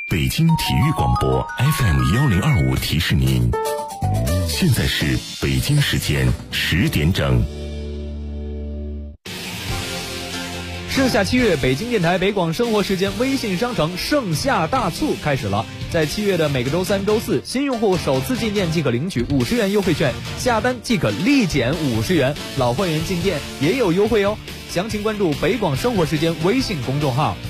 北京体育广播 FM1025提示您，现在是北京时间10点整。 盛夏7月，北京电台北广生活时间微信商城盛夏大促开始了。在7月的每个周3、周4，新用户首次进店即可领取50元优惠券，下单即可立减50元，老会员进店也有优惠哦。详情关注北广生活时间微信公众号。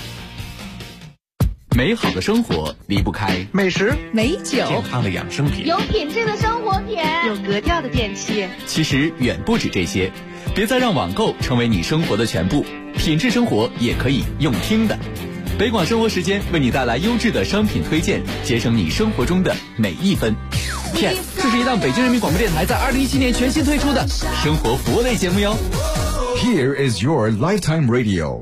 美好的生活离不开美食、 美酒、 健康的养生品、 有品质的生活品、 有格调的电器。 其实远不止这些，别再让网购成为你生活的全部，品质生活也可以用听的。北广生活时间为你带来优质的商品推荐，节省你生活中的每一分。片，这是一档北京人民广播电台在2017年全新推出的生活服务类节目哟。 Here is your lifetime radio。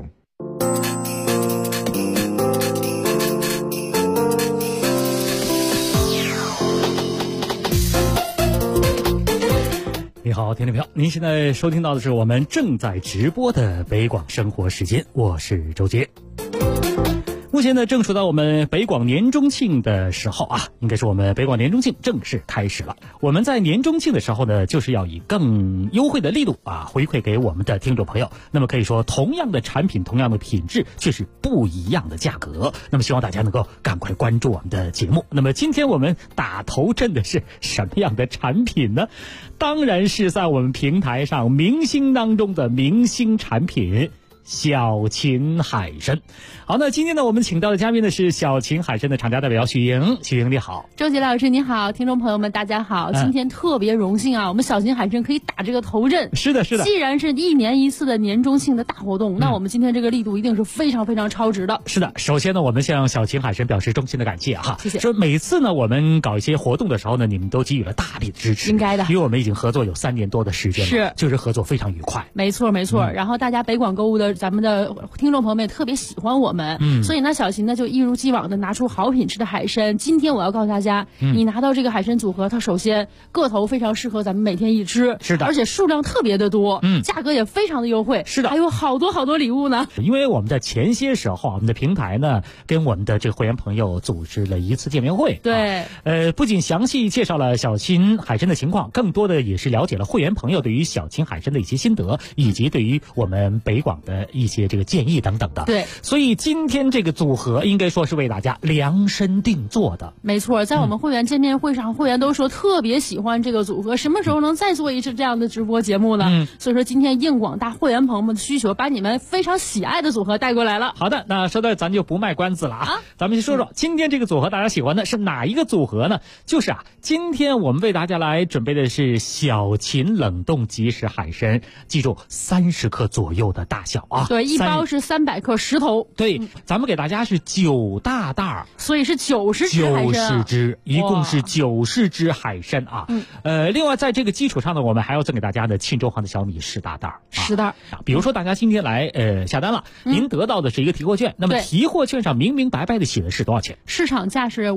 你好，听众朋友，您现在收听到的是我们正在直播的北广生活时间，我是周杰。目前呢，正处到我们北广年中庆的时候啊，应该是我们北广年中庆正式开始了。我们在年中庆的时候呢，就是要以更优惠的力度啊，回馈给我们的听众朋友。那么可以说，同样的产品，同样的品质，却是不一样的价格。那么希望大家能够赶快关注我们的节目。那么今天我们打头阵的是什么样的产品呢？当然是在我们平台上明星当中的明星产品。小秦海参。好，那今天呢，我们请到的嘉宾呢是小秦海参的厂家代表许莹。许莹你好。 周杰老师你好，听众朋友们大家好。今天特别荣幸啊，我们小秦海参可以打这个头阵。 是的，是的。 既然是1年1次的年中庆的大活动，那我们今天这个力度一定是非常非常超值的。 是的，首先呢，我们向小秦海参表示衷心的感谢哈。 谢谢。 说每次呢，我们搞一些活动的时候呢，你们都给予了大力的支持。 应该的。 因为我们已经合作有3年多的时间了。 是。 就是合作非常愉快。 没错没错。然后大家北广购物的咱们的听众朋友们也特别喜欢我们，所以呢，小秦呢就一如既往的拿出好品质的海参。今天我要告诉大家，你拿到这个海参组合，它首先个头非常适合咱们每天一吃， 是的， 而且数量特别的多，价格也非常的优惠， 是的， 还有好多好多礼物呢。 因为我们在前些时候，我们的平台呢跟我们的这个会员朋友组织了一次见面会， 对， 不仅详细介绍了小秦海参的情况，更多的也是了解了会员朋友对于小秦海参的一些心得，以及对于我们北广的一些这个建议等等的。 对， 所以今天这个组合应该说是为大家量身定做的。 没错，在我们会员见面会上，会员都说特别喜欢这个组合，什么时候能再做一次这样的直播节目呢？所以说今天应广大会员朋友们的需求，把你们非常喜爱的组合带过来了。 好的，那说到咱就不卖关子了啊，咱们先说说今天这个组合大家喜欢的是哪一个组合呢？就是今天我们为大家来准备的是小秦冷冻即食海参，记住30克左右的大小啊。 对，一包是300克10头。 对，咱们给大家是9大袋， 所以是90只海参。90 只，一共是90只海参啊。另外在这个基础上呢，我们还要赠给大家的庆州黄的小米10大袋。 10袋。 比如说大家今天来下单了，您得到的是一个提货券，那么提货券上明明白白的写的是多少钱？ 市场价是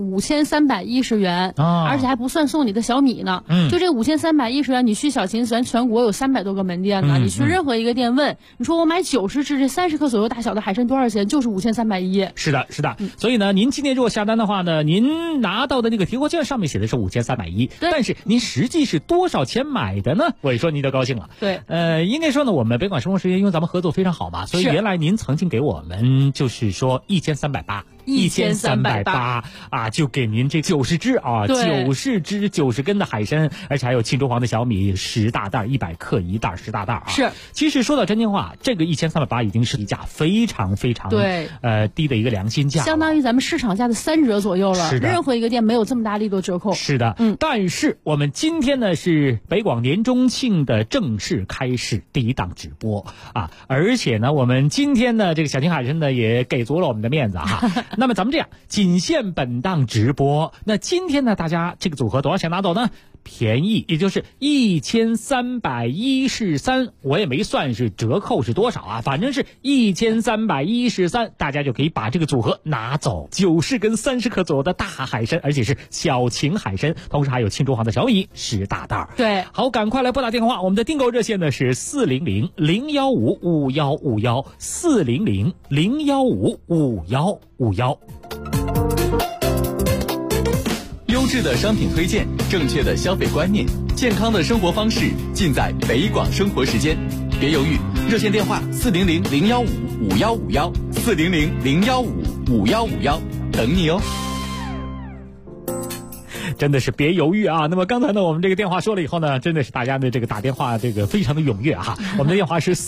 5310元，而且还不算送你的小米呢。就这5310元，你去小秦咱全国有300多个门店呢，你去任何一个店问，你说我买90只这30克左右大小的海参多少钱？就是5310。 是的，是的。所以呢，您今天如果下单的话呢，您拿到的那个提货券上面写的是5310，但是您实际是多少钱买的呢？我一说您就高兴了。 对， 应该说呢，我们北广生活时间因为咱们合作非常好嘛，所以原来您曾经给我们就是说1380啊，就给您这90只啊，90根的海参，而且还有庆州黄的小米10大袋，100克一袋10大袋啊。 是， 其实说到真心话，这个1380已经是一价非常非常低的一个良心价， 相当于咱们市场价的3折左右了。 是的， 任何一个店没有这么大力度折扣。 是的，但是我们今天呢是北广年中庆的正式开始第一档直播啊，而且呢我们今天呢这个小秦海参呢也给足了我们的面子哈。那么咱们这样，仅限本档直播。那今天呢大家这个组合多少钱拿走呢？便宜，也就是1313，我也没算是折扣是多少啊，反正是1313，大家就可以把这个组合拿走，90根30克左右的大海参，而且是小秦海参，同时还有庆州黄的小米10大袋。 对， 好，赶快来拨打电话，我们的订购热线呢是400-015-5151，400-015-5151。 质的商品推荐，正确的消费观念，健康的生活方式，尽在北广生活时间。别犹豫，热线电话400-015-5151，400-015-5151，等你哦。 真的是别犹豫啊！那么刚才呢，我们这个电话说了以后呢，真的是大家的这个打电话这个非常的踊跃哈。我们的电话是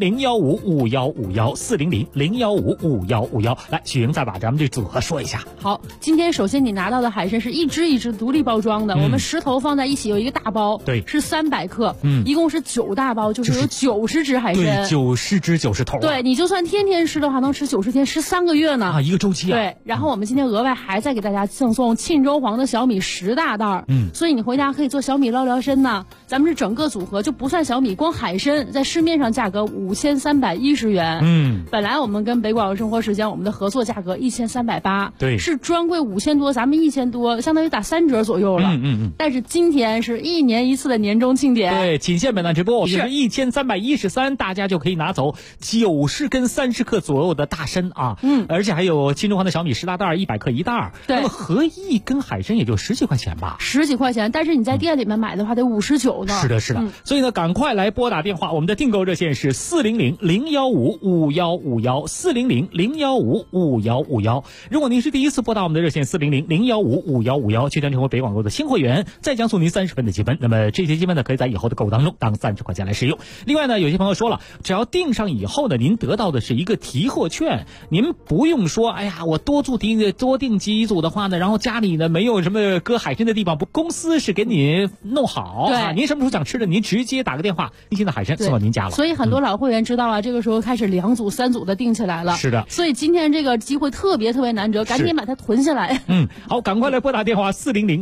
400-015-5151，400-015-5151。来，许莹再把咱们这组合说一下。 好，今天首先你拿到的海参是一只一只独立包装的，我们10头放在一起有一个大包， 对， 是300克，一共是9大包，就是有90只海参， 对，90只90头， 对，你就算天天吃的话，能吃90天，13个月呢啊，一个周期啊。 对，然后我们今天额外还再给大家赠送沁州黄的小米10大袋，所以你回家可以做小米捞聊参呢。咱们是整个组合就不算小米，光海参在市面上价格5310元，本来我们跟北广生活时间我们的合作价格1380， 对， 是专柜5000多，咱们1000多，相当于打3折左右了，但是今天是1年1次的年终庆典， 对，仅限本档直播，就是1313，大家就可以拿走90根30克左右的大参啊，而且还有沁州黄的小米10大袋，100克1袋，那么合一根海参也就10几块钱吧 ，10几块钱，但是你在店里面买的话得59呢。 是的，是的，所以呢，赶快来拨打电话，我们的订购热线是400-015-5151，400-015-5151。如果您是第一次拨打我们的热线400-015-5151，即将成为北广购的新会员，再将送您30分的积分。那么这些积分呢，可以在以后的购物当中当30块钱来使用。另外呢，有些朋友说了，只要订上以后呢，您得到的是一个提货券，您不用说，哎呀，我多订几组的话呢，然后家里呢没有什么搁海参的地方，不，公司是给你弄好啊。您什么时候想吃的，您直接打个电话，新鲜的海参送到您家了。 所以很多老会员知道啊，这个时候开始2组3组的订起来了。 是的， 所以今天这个机会特别难得，赶紧把它囤下来。 好，赶快来拨打电话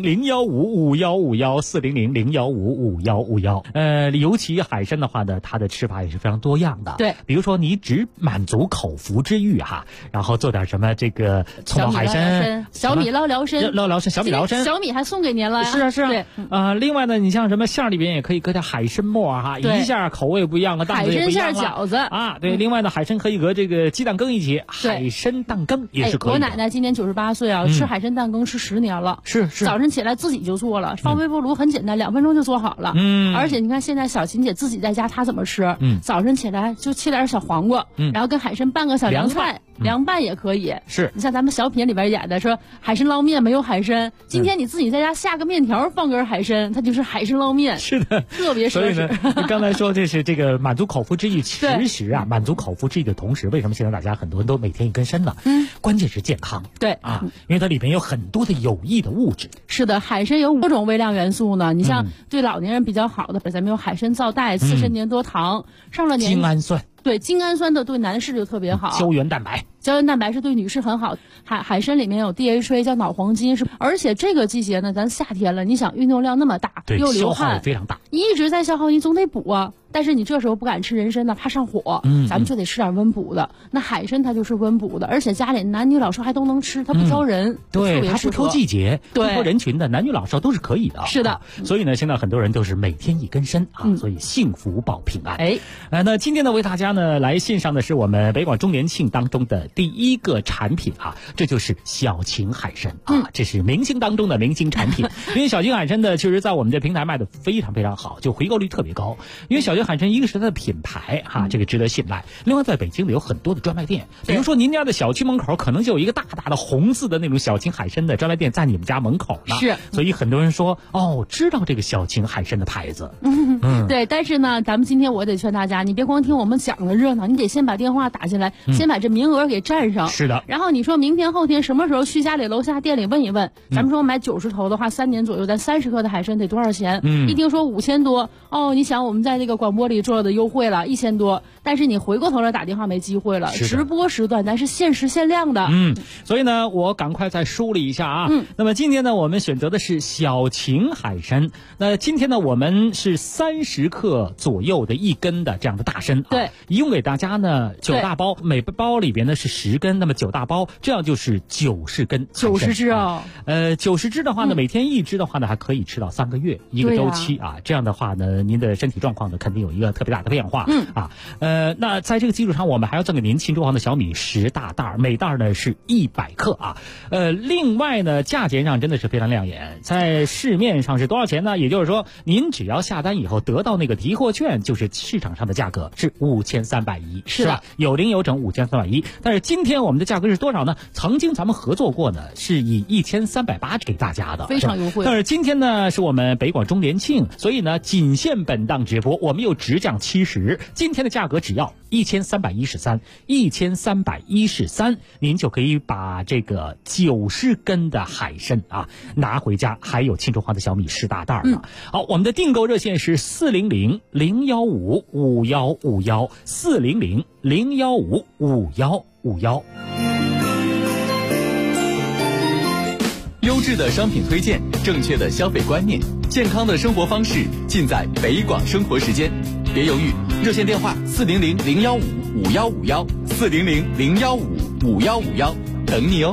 400-015-5151，400-015-5151。尤其海参的话呢，它的吃法也是非常多样的。 对， 比如说你只满足口腹之欲哈，然后做点什么这个葱爆海参、 小米捞聊参、 小米捞参， 小米还送给您了呀。 是啊，对，另外呢，你像什么馅里边也可以搁点海参末哈，一下口味不一样，档次也不一样了。 海参馅饺子啊，对，另外呢，海参可以和这个鸡蛋羹一起，海参蛋羹也是可以的。 我奶奶今年98岁啊，吃海参蛋羹吃10年了， 是， 早晨起来自己就做了，放微波炉很简单，2分钟就做好了。而且你看现在小琴姐自己在家她怎么吃？早晨起来就切点小黄瓜，然后跟海参拌个小凉菜，凉拌也可以。 是， 你像咱们小品里边演的说海参捞面没有海参，今天你自己在家下个面条放根海参，它就是海参捞面。 是的， 特别所以呢，你刚才说这是这个满足口腹之欲，其实啊，满足口腹之欲的同时，为什么现在大家很多人都每天一根参呢？关键是健康。 对啊，因为它里面有很多的有益的物质。 是的，海参有5种微量元素呢。你像对老年人比较好的，咱们有海参皂苷、刺参粘多糖，上了年精氨酸。 对，精氨酸的对男士就特别好。 胶原蛋白是对女士很好。海参里面有 DHA 叫脑黄金，而且这个季节呢，咱夏天了，你想运动量那么大，又流汗， 消耗也非常大， 一直在消耗，你总得补啊。但是你这时候不敢吃人参呢，怕上火，咱们就得吃点温补的。那海参它就是温补的，而且家里男女老少还都能吃，它不挑人， 对，它不挑季节，不挑人群的，男女老少都是可以的。 是的， 所以呢，现在很多人都是每天一根参啊，所以幸福保平安。那今天呢，为大家呢来献上的是我们北广周年庆当中的第一个产品啊，这就是小秦海参啊，这是明星当中的明星产品。因为小秦海参呢，确实在我们这平台卖的非常非常好，就回购率特别高。因为小秦海参一个是它的品牌哈，这个值得信赖。另外，在北京呢有很多的专卖店，比如说您家的小区门口可能就有一个大大的红字的那种小秦海参的专卖店在你们家门口呢。 是， 所以很多人说知道这个小秦海参的牌子。 对，但是呢，咱们今天我得劝大家，你别光听我们讲的热闹，你得先把电话打进来，先把这名额给占上。 是的。 然后你说明天后天什么时候去家里楼下店里问一问，咱们说买90头的话，3年左右，咱30克的海参得多少钱？一听说5000多，你想我们在这个广播里做的优惠了1000多，但是你回过头来打电话没机会了。直播时段咱是限时限量的。 所以呢，我赶快再梳理一下啊。那么今天呢，我们选择的是小秦海参。那今天呢，我们是30克左右的一根的这样的大参。 对， 一共给大家呢9大包，每包里边呢是10根，那么9大包，这样就是90根。 90只啊 ，90只的话呢，每天1只的话呢，还可以吃到3个月，一个周期啊。这样的话呢，您的身体状况呢肯定定有一个特别大的变化。那在这个基础上，我们还要赠给您庆祝行的小米10大袋，每袋呢是100克啊。另外呢，价钱上真的是非常亮眼，在市面上是多少钱呢？也就是说，您只要下单以后得到那个提货券，就是市场上的价格是5310，是吧？有零有整5310。但是今天我们的价格是多少呢？曾经咱们合作过呢，是以1380给大家的， 非常优惠。 但是今天呢，是我们北广周年庆，所以呢，仅限本档直播，我们又直降70，今天的价格只要1313，您就可以把这个90根的海参啊拿回家，还有庆祝行的小米10大袋了。好，我们的订购热线是400-015-5151，400-015-5151。 优质的商品推荐，正确的消费观念，健康的生活方式，尽在北广生活时间。别犹豫，热线电话400-015-5151，400-015-5151，等你哦。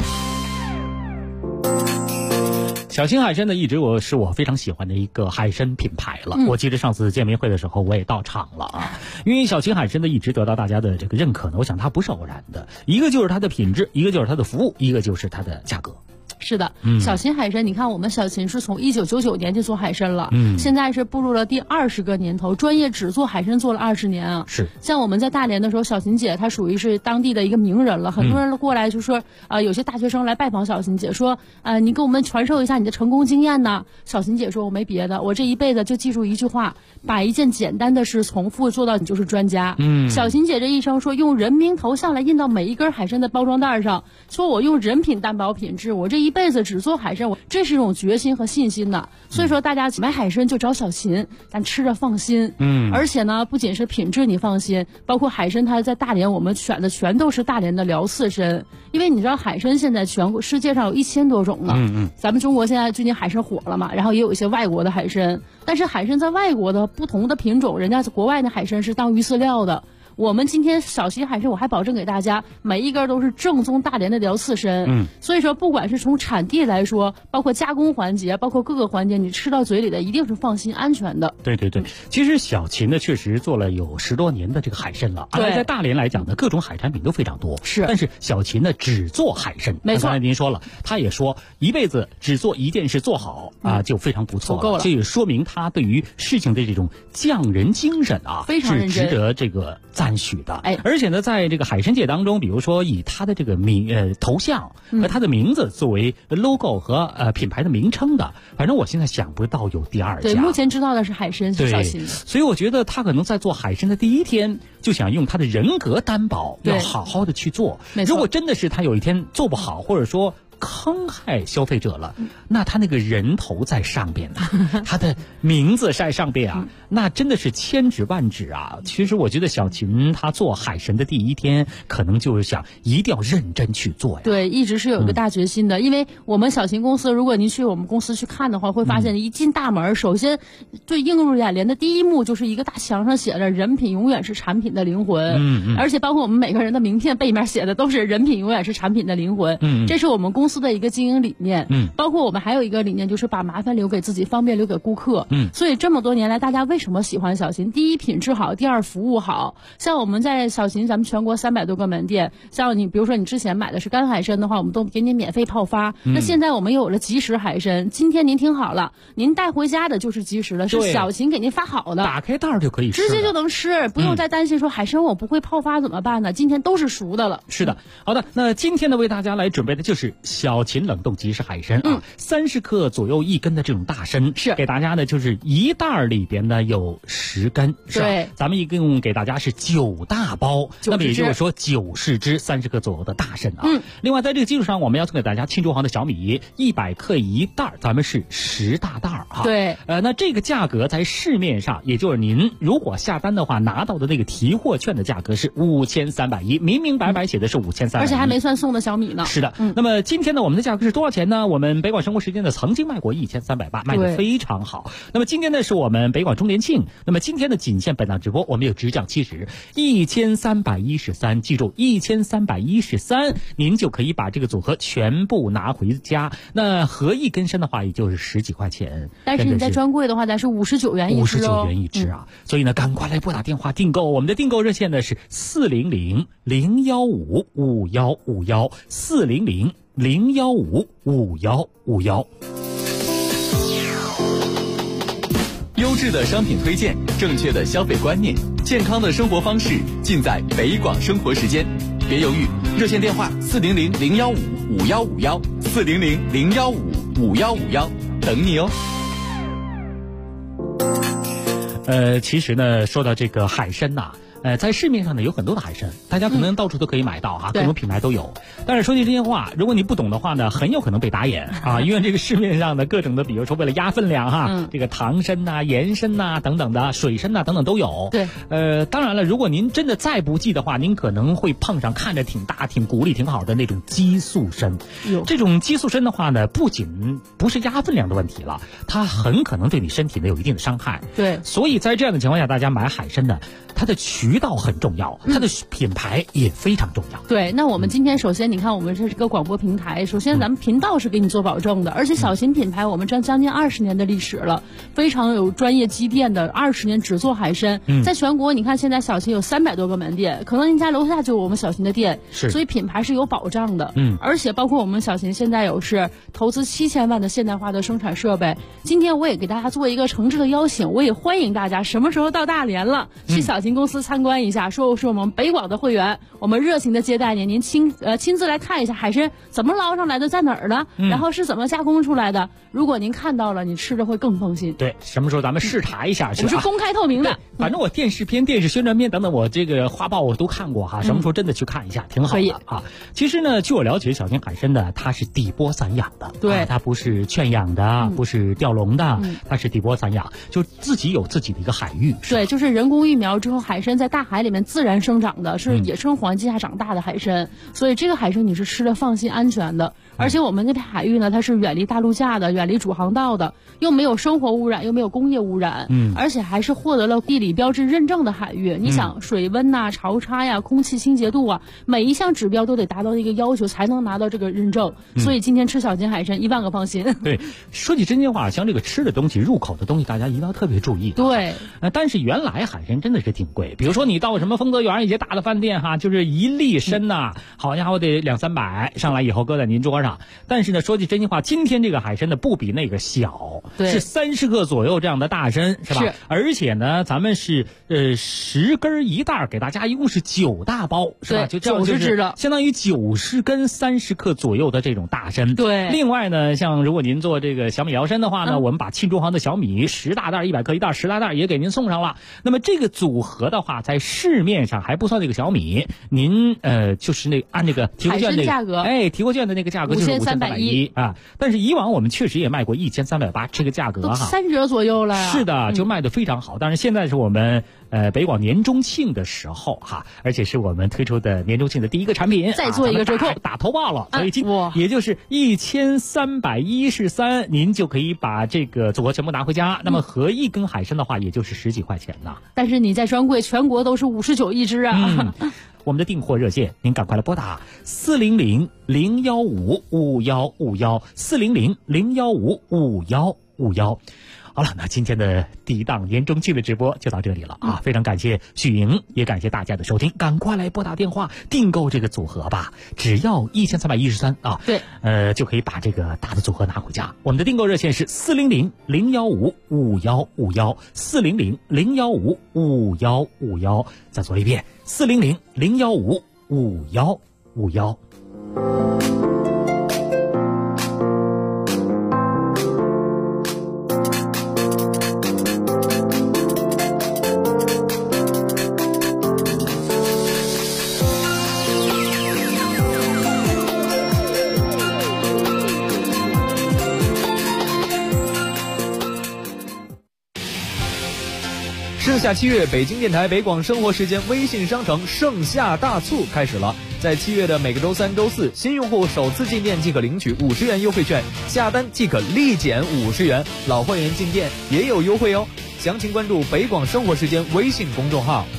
小秦海参呢，一直是我非常喜欢的一个海参品牌了。我记得上次见面会的时候，我也到场了啊。因为小秦海参呢，一直得到大家的这个认可呢，我想它不是偶然的，一个就是它的品质，一个就是它的服务，一个就是它的价格。 是的，小秦海参，你看我们小秦是从1999年就做海参了，现在是步入了第20个年头，专业只做海参做了20年啊。 是， 像我们在大连的时候，小秦姐她属于是当地的一个名人了，很多人过来就说，有些大学生来拜访小秦姐，说，你给我们传授一下你的成功经验呢。小秦姐说，我没别的，我这一辈子就记住一句话，把一件简单的事从复做到你就是专家。小秦姐这一生说，用人名头像来印到每一根海参的包装袋上，说我用人品担保品质，我这一辈子只做海参，这是一种决心和信心的。所以说大家买海参就找小秦，咱吃着放心。而且呢，不仅是品质你放心，包括海参它在大连我们选的全都是大连的辽刺参，因为你知道海参现在全国世界上有1000多种呢。咱们中国现在最近海参火了嘛，然后也有一些外国的海参，但是海参在外国的不同的品种，人家国外的海参是当鱼饲料的。我们今天小秦海参，我还保证给大家每一根都是正宗大连的辽刺参。所以说不管是从产地来说，包括加工环节，包括各个环节，你吃到嘴里的一定是放心安全的。 对，其实小秦呢确实做了有10多年的这个海参了，而在大连来讲呢，各种海产品都非常多。是，但是小秦呢只做海参。没错，刚才您说了，他也说一辈子只做一件事做好就非常不错了，够了。这也说明他对于事情的这种匠人精神非常认真，是值得这个赞许的。而且呢，在这个海参界当中，比如说以他的这个头像和他的名字作为 logo 和品牌的名称的，反正我现在想不到有第二家。 对，目前知道的是海参是小秦。 所以我觉得他可能在做海参的第一天就想用他的人格担保，要好好的去做。如果真的是他有一天做不好，或者说坑害消费者了，那他那个人头在上边他的名字在上边那真的是千指万指啊。其实我觉得小秦他做海参的第一天，可能就是想一定要认真去做呀。 对，一直是有一个大决心的。因为我们小秦公司，如果您去我们公司去看的话，会发现一进大门，首先最映入眼帘的第一幕就是一个大墙上写着人品永远是产品的灵魂。而且包括我们每个人的名片背面写的都是人品永远是产品的灵魂。这是我们公司的一个经营理念。包括我们还有一个理念，就是把麻烦留给自己，方便留给顾客。所以这么多年来，大家为什么喜欢小秦？第一，品质好；第二，服务好。像我们在小秦，咱们全国300多个门店，像你比如说你之前买的是干海参的话，我们都给你免费泡发。那现在我们有了即食海参，今天您听好了，您带回家的就是即食的，是小秦给您发好的， 打开袋就可以吃， 直接就能吃，不用再担心说海参我不会泡发怎么办呢？今天都是熟的了。 是的，好的，那今天呢为大家来准备的就是小秦冷冻即食海参30克左右1根的这种大参，是给大家呢就是一袋里边呢有10根，是吧？对，咱们一共给大家是9大包，那么也就是说90只30克左右的大参另外在这个基础上，我们要送给大家庆祝行的小米100克1袋，咱们是10大袋对， 那这个价格在市面上，也就是您如果下单的话拿到的那个提货券的价格是5310，明明白白写的是5310， 而且还没算送的小米呢。 是的，那么今天天呢，我们的价格是多少钱呢？我们北广生活时间呢曾经卖过1380，卖得非常好。那么今天呢是我们北广周年庆，那么今天的仅限本档直播，我们有只涨70 1313，记住1313，您就可以把这个组合全部拿回家。那合一根身的话，也就是10几块钱。 但是你在专柜的话，咱是59元一支哦。 59元一支啊！所以呢，赶快来拨打电话订购。我们的订购热线呢是400-015-5151，400-015-5151。 优质的商品推荐，正确的消费观念，健康的生活方式，尽在北广生活时间。别犹豫，热线电话400-015-5151，400-015-5151，等你哦。 其实呢，说到这个海参呐，在市面上呢有很多的海参，大家可能到处都可以买到哈，各种品牌都有。但是说句真心话，如果你不懂的话呢，很有可能被打眼啊，因为这个市面上的各种的，比如说为了压分量哈，这个唐参呐、盐参呐等等的，水参呐等等都有。 对， 当然了，如果您真的再不济的话，您可能会碰上看着挺大、挺骨力挺好的那种激素参。这种激素参的话呢，不仅不是压分量的问题了，它很可能对你身体呢有一定的伤害。 对， 所以在这样的情况下，大家买海参呢，它的渠道很重要，它的品牌也非常重要。 对，那我们今天首先你看，我们这是个广播平台，首先咱们频道是给你做保证的，而且小型品牌我们将近20年的历史了，非常有专业积淀的，20年只做海参。在全国你看现在小型有300多个门店，可能您家楼下就有我们小型的店，所以品牌是有保障的。而且包括我们小型现在有是投资7000万的现代化的生产设备。今天我也给大家做一个诚挚的邀请，我也欢迎大家什么时候到大连了，去小型公司参观一下，说是我们北广的会员，我们热情的接待您，您亲自来看一下海参怎么捞上来的，在哪儿呢？然后是怎么加工出来的？如果您看到了，你吃着会更放心。 对，什么时候咱们视察一下去？ 我是公开透明的。 反正我电视片、电视宣传片等等，我这个花报我都看过哈。什么时候真的去看一下，挺好的啊。其实呢，据我了解，小型海参呢，它是底波散养的， 对， 它不是圈养的，不是钓笼的，它是底波散养，就自己有自己的一个海域。 对，就是人工育苗之后，海参在大海里面自然生长的，是野生环境下长大的海参，所以这个海参你是吃的放心安全的。而且我们那片海域呢，它是远离大陆架的，远离主航道的，又没有生活污染，又没有工业污染，而且还是获得了地理标志认证的海域。你想水温呐、潮差呀、空气清洁度啊，每一项指标都得达到一个要求才能拿到这个认证。所以今天吃小型海参1万个放心。 对，说起真心话，像这个吃的东西、入口的东西，大家一定要特别注意。 对， 但是原来海参真的是挺贵，比如说你到什么丰泽园一些大的饭店哈，就是一粒参呐，好家伙得200-300，上来以后搁在您桌上。但是呢，说句真心话，今天这个海参呢不比那个小，是30克左右这样的大参，是吧？是。而且呢，咱们是10根一袋，给大家一共是9大包，是吧？就 90只的， 相当于90根30克左右的这种大参。 对。 另外呢，像如果您做这个小米辽参的话呢，我们把沁中行的小米10大袋100克一袋10大袋也给您送上了。那么这个组合的话，在市面上还不算这个小米，您就是那按这个提货券的价格， 提货券的那个价格就是5310啊。但是以往我们确实也卖过1380，这个价格哈 3折左右了。 是的，就卖得非常好。但是现在是我们北广年中庆的时候哈，而且是我们推出的年中庆的第一个产品， 再做一个折扣， 打头报了，所以也就是1313，您就可以把这个组合全部拿回家。那么合一根海参的话，也就是10几块钱呢。 但是你在专柜全国都是59一只啊。 我们的订货热线，您赶快来拨打400-015-5151，400-015-5151。好了，那今天的第一档年中庆的直播就到这里了啊！非常感谢许莹，也感谢大家的收听，赶快来拨打电话订购这个组合吧，只要1313啊！ 对， 就可以把这个大的组合拿回家。我们的订购热线是400-015-5151，400-015-5151。再说一遍，400-015-5151。 剩下7月，北京电台北广生活时间微信商城盛夏大促开始了。在7月的每个周3、周4，新用户首次进店即可领取50元优惠券，下单即可立减50元，老会员进店也有优惠哦。详情关注北广生活时间微信公众号。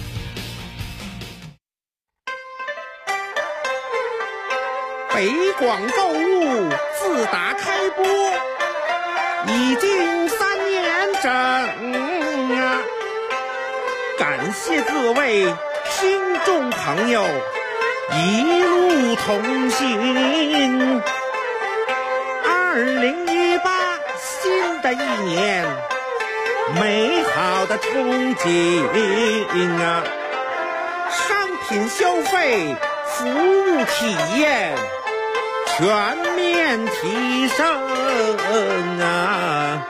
北广购物自打开播已经3年整啊，感谢各位听众朋友一路同行。2018新的一年，美好的憧憬啊，商品消费、服务体验全面提升啊！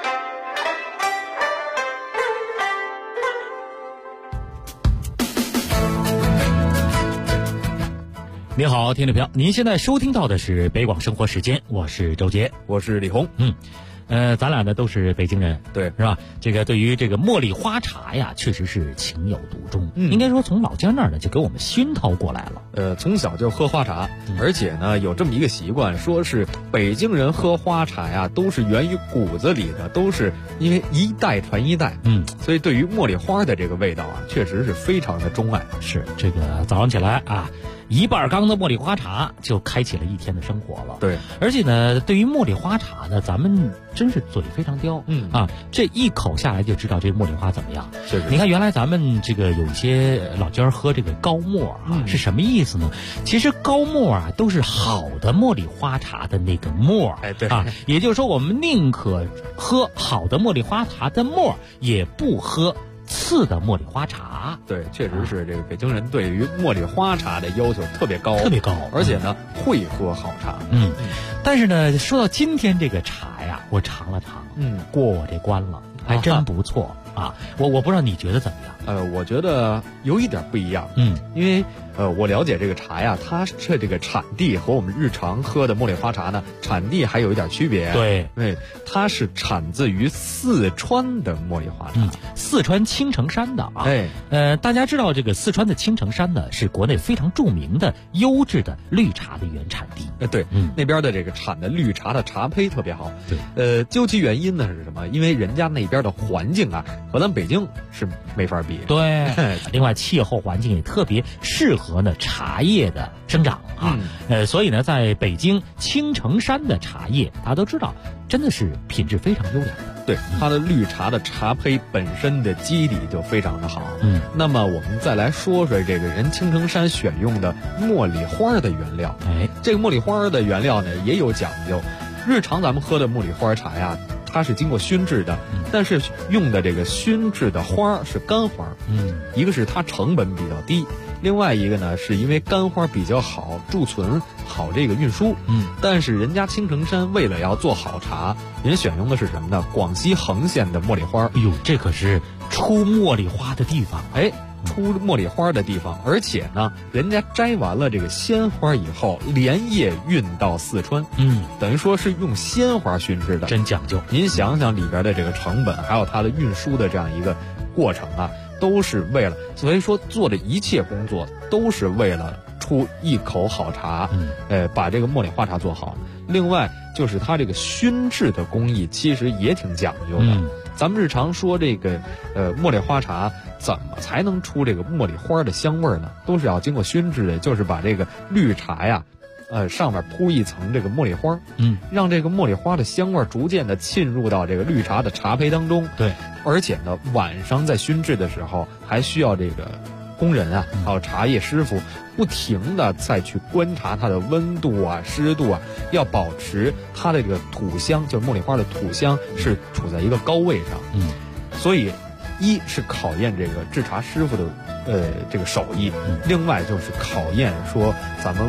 您好，听众朋友，您现在收听到的是北广生活时间，我是周杰， 我是李红。 咱俩呢都是北京人， 对， 是吧？这个对于这个茉莉花茶呀，确实是情有独钟。应该说从老家那儿呢就给我们熏陶过来了。 从小就喝花茶，而且呢有这么一个习惯，说是北京人喝花茶呀，都是源于骨子里的，都是因为一代传一代。所以对于茉莉花的这个味道啊，确实是非常的钟爱。 是这个早上起来啊，1半缸的茉莉花茶就开启了一天的生活了。 对， 而且呢，对于茉莉花茶呢，咱们真是嘴非常刁。这一口下来就知道这茉莉花怎么样。 是， 你看原来咱们这个有一些老家喝这个高沫啊，是什么意思呢？其实高沫啊都是好的茉莉花茶的那个沫。 对啊，也就是说我们宁可喝好的茉莉花茶的沫，也不喝次的茉莉花茶。 对，确实是这个北京人对于茉莉花茶的要求特别高，而且呢会喝好茶。 但是呢，说到今天这个茶呀，我尝了尝，过我这关了，还真不错啊。我不知道你觉得怎么样？ 我觉得有一点不一样。因为我了解这个茶呀，它这个产地和我们日常喝的茉莉花茶呢，产地还有一点区别。 对， 它是产自于四川的茉莉花茶， 四川青城山的啊。大家知道这个四川的青城山呢，是国内非常著名的优质的绿茶的原产地。 对，那边的这个产的绿茶的茶胚特别好。 对， 究其原因呢是什么？因为人家那边的环境啊，和咱北京是没法比。 对，另外气候环境也特别适合呢茶叶的生长啊。所以呢，在北京青城山的茶叶，大家都知道，真的是品质非常优良的。 对，它的绿茶的茶胚本身的基底就非常的好。那么我们再来说说这个人青城山选用的茉莉花的原料。这个茉莉花的原料呢也有讲究。日常咱们喝的茉莉花茶呀，它是经过熏制的，但是用的这个熏制的花是干花。一个是它成本比较低，另外一个呢是因为干花比较好贮存，好这个运输。但是人家青城山为了要做好茶，人选用的是什么呢？广西横县的茉莉花。 这可是出茉莉花的地方。 出茉莉花的地方，而且呢，人家摘完了这个鲜花以后，连夜运到四川。等于说是用鲜花熏制的， 真讲究。 您想想里边的这个成本，还有它的运输的这样一个过程啊，都是为了，所以说做的一切工作都是为了出一口好茶。把这个茉莉花茶做好。另外就是它这个熏制的工艺其实也挺讲究的。咱们日常说这个茉莉花茶怎么才能出这个茉莉花的香味呢？都是要经过熏制的，就是把这个绿茶呀上面铺一层这个茉莉花，让这个茉莉花的香味逐渐的沁入到这个绿茶的茶胚当中。 对， 而且呢，晚上在熏制的时候还需要这个工人啊，还有茶叶师傅不停的再去观察它的温度啊、湿度啊，要保持它的这个土香，就是茉莉花的土香是处在一个高位上。所以一是考验这个制茶师傅的这个手艺，另外就是考验说咱们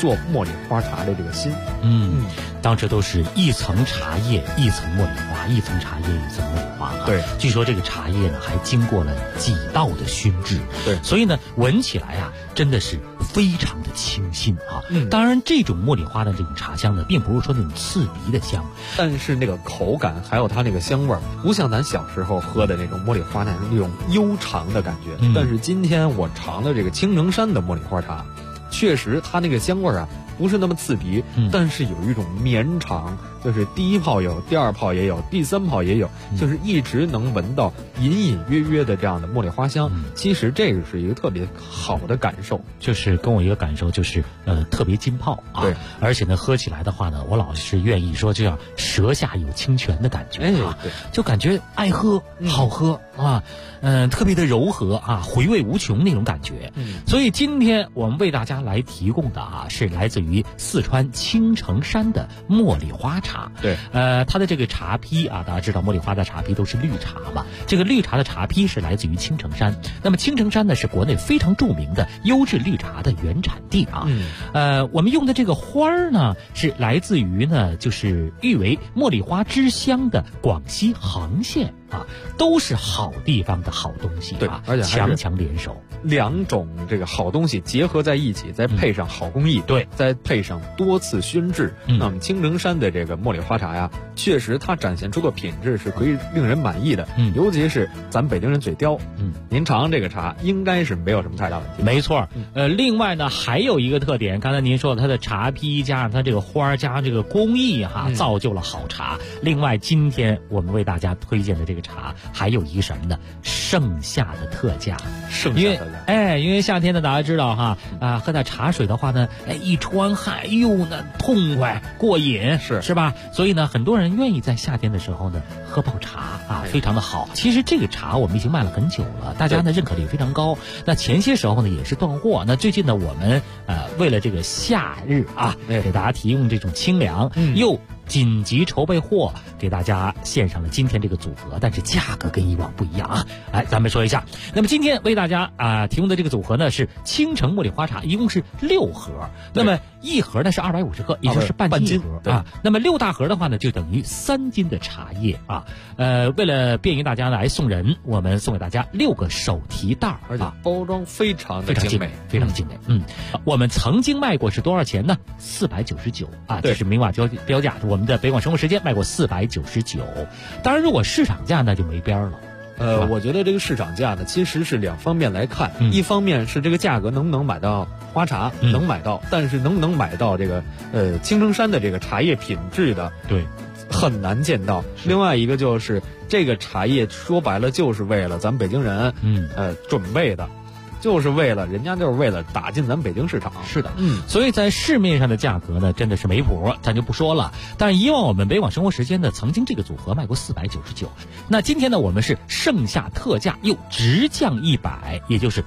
做茉莉花茶的这个心。 当时都是一层茶叶一层茉莉花，一层茶叶一层茉莉花啊。 对， 据说这个茶叶呢还经过了几道的熏制。 对， 所以呢闻起来啊真的是非常的清新啊。当然这种茉莉花的这种茶香呢，并不是说那种刺鼻的香， 但是那个口感还有它那个香味儿，不像咱小时候喝的那种茉莉花茶那种悠长的感觉。但是今天我尝的这个青城山的茉莉花茶，确实它那个香味儿啊不是那么刺鼻，但是有一种绵长，就是第一泡有，第二泡也有，第三泡也有，就是一直能闻到隐隐约约的这样的茉莉花香。其实这个是一个特别好的感受， 就是跟我一个感受就是特别浸泡啊。 对， 而且呢喝起来的话呢，我老是愿意说这样舌下有清泉的感觉啊。 对， 就感觉爱喝好喝啊，特别的柔和啊，回味无穷那种感觉。所以今天我们为大家来提供的啊，是来自于四川青城山的茉莉花茶。 对， 它的这个茶坯啊，大家知道茉莉花的茶坯都是绿茶嘛，这个绿茶的茶坯是来自于青城山。那么青城山呢，是国内非常著名的优质绿茶的原产地啊。我们用的这个花儿呢，是来自于呢，就是誉为茉莉花之乡的广西杭县啊，都是好地方的好东西啊。 对，而且强强联手， 两种这个好东西结合在一起，再配上好工艺， 对， 再配上多次熏制，那么青城山的这个茉莉花茶呀，确实它展现出的品质是可以令人满意的。尤其是咱北京人嘴刁，您尝尝这个茶，应该是没有什么太大问题。 没错。另外呢，还有一个特点，刚才您说它的茶坯加上它这个花加上这个工艺哈，造就了好茶。另外，今天我们为大家推荐的这个茶还有一个什么呢？盛夏的特价。因为夏天呢，大家知道哈喝点茶水的话呢，一出完汗，哎呦那痛快过瘾，是吧？所以呢，很多人愿意在夏天的时候呢喝泡茶啊，非常的好。其实这个茶我们已经卖了很久了，大家呢认可率非常高。那前些时候呢也是断货，那最近呢我们为了这个夏日啊，给大家提供这种清凉，又紧急筹备货，给大家献上了今天这个组合，但是价格跟以往不一样啊。来，咱们说一下。那么今天为大家提供的这个组合呢是青城茉莉花茶，一共是6盒。那么一盒呢是250克，也就是半斤盒啊。那么6大盒的话呢，就等于3斤的茶叶啊。为了便于大家来送人，我们送给大家6个手提袋， 而且包装非常精美， 非常精美。我们曾经卖过是多少钱呢？499啊，这是明码标价。我们的北广生活时间卖过499，当然如果市场价那就没边了。 我觉得这个市场价呢，其实是2方面来看，一方面是这个价格能不能买到花茶，能买到，但是能不能买到这个青城山的这个茶叶品质的， 对， 很难见到。另外一个就是这个茶叶说白了就是为了咱们北京人准备的。就是为了人家就是为了打进咱北京市场。 是的，所以在市面上的价格呢，真的是没谱，咱就不说了。但是以往我们北广生活时间呢，曾经这个组合卖过499，那今天呢，我们是盛夏特价又直降100，也就是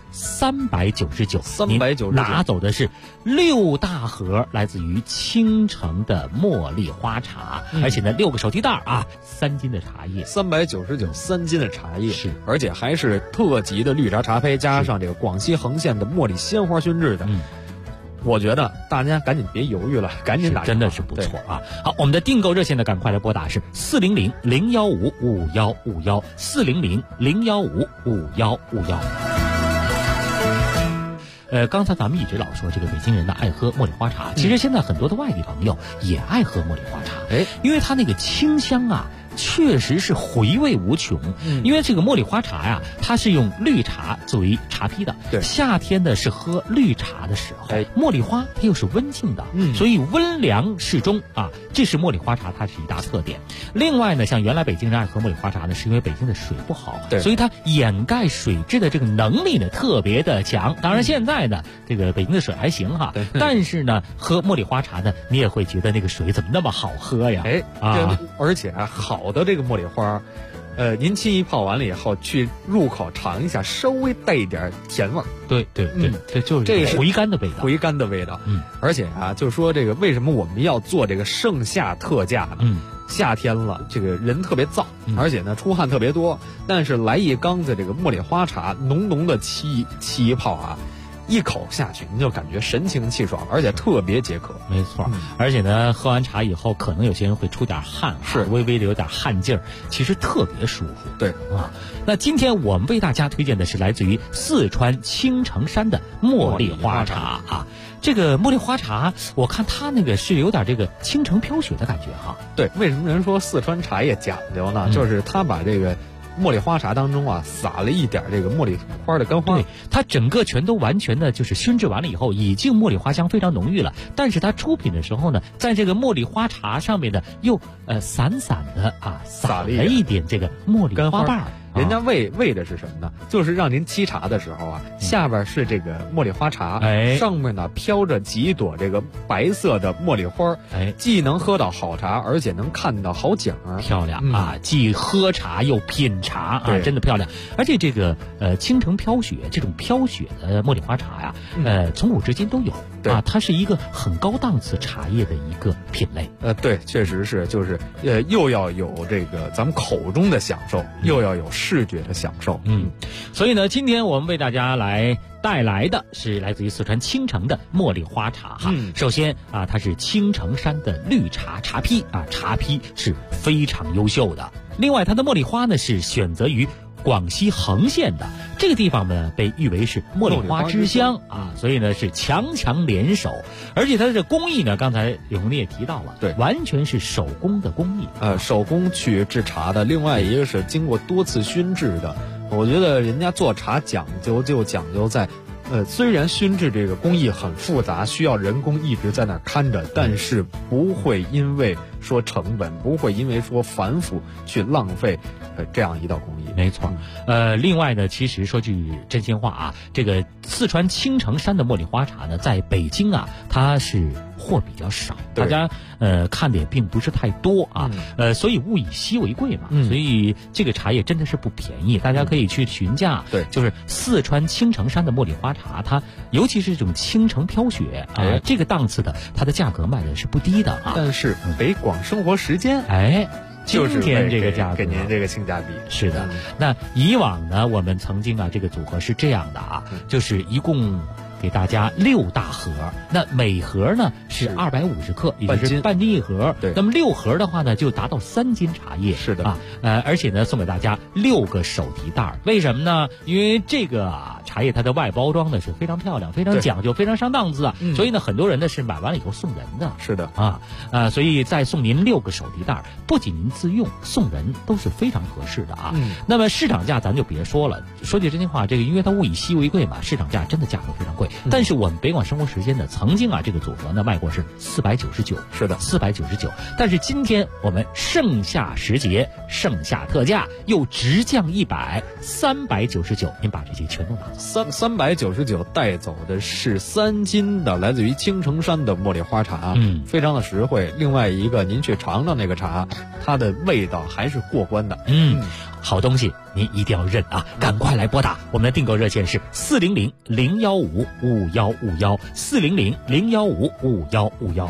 399，拿走的是6大盒来自于青城的茉莉花茶，而且呢6个手提袋啊，3斤的茶叶 ，399 3斤的茶叶， 是， 而且还是特级的绿茶茶胚，加上这个广西横县的茉莉鲜花熏制的。我觉得大家赶紧别犹豫了，赶紧打， 真的是不错啊！好，我们的订购热线呢，赶快来拨打是400-015-5151，400-015-5151。刚才咱们一直老说这个北京人呢爱喝茉莉花茶，其实现在很多的外地朋友也爱喝茉莉花茶，因为它那个清香啊，确实是回味无穷。因为这个茉莉花茶呀，它是用绿茶作为茶坯的。 对， 夏天呢是喝绿茶的时候，茉莉花它又是温性的，所以温凉适中啊，这是茉莉花茶它是一大特点。另外呢，像原来北京人爱喝茉莉花茶呢，是因为北京的水不好，所以它掩盖水质的这个能力呢特别的强。当然现在呢，这个北京的水还行哈，但是呢，喝茉莉花茶呢，你也会觉得那个水怎么那么好喝呀？ 而且好的这个茉莉花，您沏一泡完了以后，去入口尝一下，稍微带一点甜味儿。 对，就是这是回甘的味道。 而且啊，就说这个为什么我们要做这个盛夏特价呢？夏天了，这个人特别燥，而且呢出汗特别多，但是来一缸子这个茉莉花茶，浓浓的沏一泡啊， 一口下去，您就感觉神清气爽，而且特别解渴。 没错，而且呢，喝完茶以后，可能有些人会出点汗， 是微微的有点汗劲儿，其实特别舒服。 对啊，那今天我们为大家推荐的是来自于四川青城山的茉莉花茶啊。这个茉莉花茶，我看它那个是有点这个倾城飘雪的感觉哈。 对，为什么人说四川茶叶讲究呢？就是它把这个茉莉花茶当中啊，撒了一点这个茉莉花的干花， 对，它整个全都完全的就是熏制完了以后，已经茉莉花香非常浓郁了。但是它出品的时候呢，在这个茉莉花茶上面呢，又散散的啊撒了一点这个茉莉花瓣儿。 人家为的是什么呢？就是让您沏茶的时候啊，下边是这个茉莉花茶，上面呢飘着几朵这个白色的茉莉花，既能喝到好茶，而且能看到好景儿， 漂亮啊！既喝茶又品茶啊，真的漂亮。而且这个倾城飘雪这种飘雪的茉莉花茶呀，从古至今都有啊，它是一个很高档次茶叶的一个品类。 对，确实是，就是又要有这个咱们口中的享受，又要有视觉的享受。 所以呢，今天我们为大家来带来的是来自于四川青城的茉莉花茶哈。首先啊，它是青城山的绿茶茶坯啊，茶坯是非常优秀的。另外，它的茉莉花呢是选择于广西横县的这个地方呢，被誉为是茉莉花之乡啊，所以呢是强强联手，而且它的工艺呢，刚才永红你也提到了， 对， 完全是手工的工艺， 手工去制茶的。另外一个是经过多次熏制的，我觉得人家做茶讲究就讲究在。虽然熏制这个工艺很复杂，需要人工一直在那看着，但是不会因为说成本，不会因为说繁复去浪费这样一道工艺。 没错。另外呢，其实说句真心话啊，这个四川青城山的茉莉花茶呢，在北京啊，它是货比较少，大家看的也并不是太多啊。所以物以稀为贵嘛，所以这个茶叶真的是不便宜，大家可以去询价。 对， 就是四川青城山的茉莉花茶，它尤其是这种倾城飘雪啊，这个档次的，它的价格卖的是不低的啊。 但是北广生活时间， 今天这个价格给您这个性价比。 是的。那以往呢，我们曾经啊，这个组合是这样的啊，就是一共给大家6大盒，那每盒呢是250克，也就是半斤一盒。 对， 那么6盒的话呢，就达到3斤茶叶。 是的啊，而且呢，送给大家6个手提袋。为什么呢？因为这个茶叶它的外包装呢是非常漂亮、非常讲究、非常上档次啊，所以呢，很多人呢是买完了以后送人的。 是的啊，所以再送您6个手提袋，不仅您自用，送人都是非常合适的啊。那么市场价咱就别说了，说句真心话，这个因为它物以稀为贵嘛，市场价真的价格非常贵。但是我们北广生活时间呢，曾经啊这个组合呢卖过是499， 是的 ，499。但是今天我们盛夏时节，盛夏特价又直降100，399，您把这些全都拿走。 399带走的是3斤的来自于青城山的茉莉花茶，非常的实惠。另外一个，您去尝尝那个茶，它的味道还是过关的。 好东西您一定要认啊！赶快来拨打我们的订购热线是400-015-5151，400-015-5151。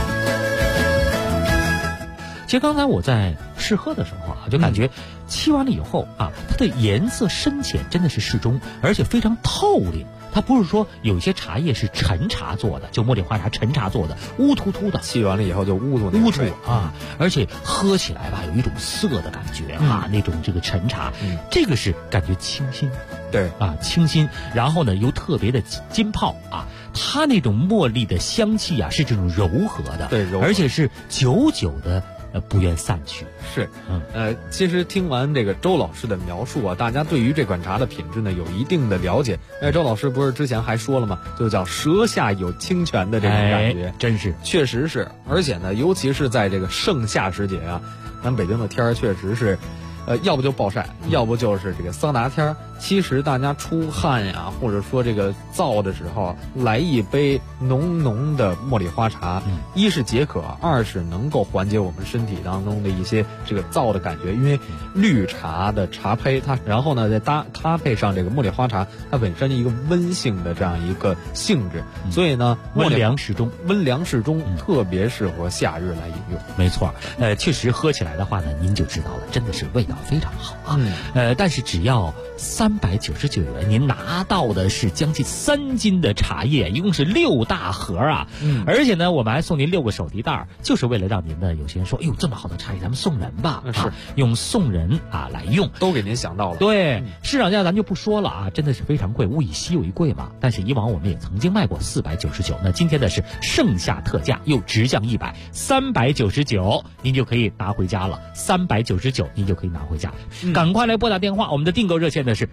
其实刚才我在试喝的时候啊，就感觉沏完了以后啊，它的颜色深浅真的是适中，而且非常透亮。它不是说有一些茶叶是陈茶做的，就茉莉花茶陈茶做的，乌突突的， 沏完了以后就乌突啊，而且喝起来吧有一种涩的感觉啊，那种这个陈茶，这个是感觉清新， 对啊，清新，然后呢又特别的金泡啊，它那种茉莉的香气啊是这种柔和的， 对，柔和， 而且是久久的不愿散去。 是，其实听完这个周老师的描述啊，大家对于这款茶的品质呢有一定的了解。周老师不是之前还说了吗？就叫舌下有清泉的这种感觉， 真是， 确实是。而且呢，尤其是在这个盛夏时节啊，咱北京的天儿确实是，要不就暴晒，要不就是这个桑拿天儿。其实大家出汗呀，或者说这个燥的时候，来一杯浓浓的茉莉花茶，一是解渴，二是能够缓解我们身体当中的一些这个燥的感觉。因为绿茶的茶胚，它然后呢再搭配上这个茉莉花茶，它本身一个温性的这样一个性质，所以呢温凉适中， 特别适合夏日来饮用。 没错，确实喝起来的话呢，您就知道了，真的是味道非常好啊。但是只要3 399元，您拿到的是将近3斤的茶叶，一共是6大盒啊。而且呢，我们还送您6个手提袋，就是为了让您呢，有些人说，哎呦，这么好的茶叶，咱们送人吧， 是用送人来用， 都给您想到了。 对，市场价咱就不说了啊，真的是非常贵，物以稀为贵嘛。但是以往我们也曾经卖过499，那今天的是盛夏特价，又直降100，399您就可以拿回家了，399您就可以拿回家。赶快来拨打电话，我们的订购热线呢是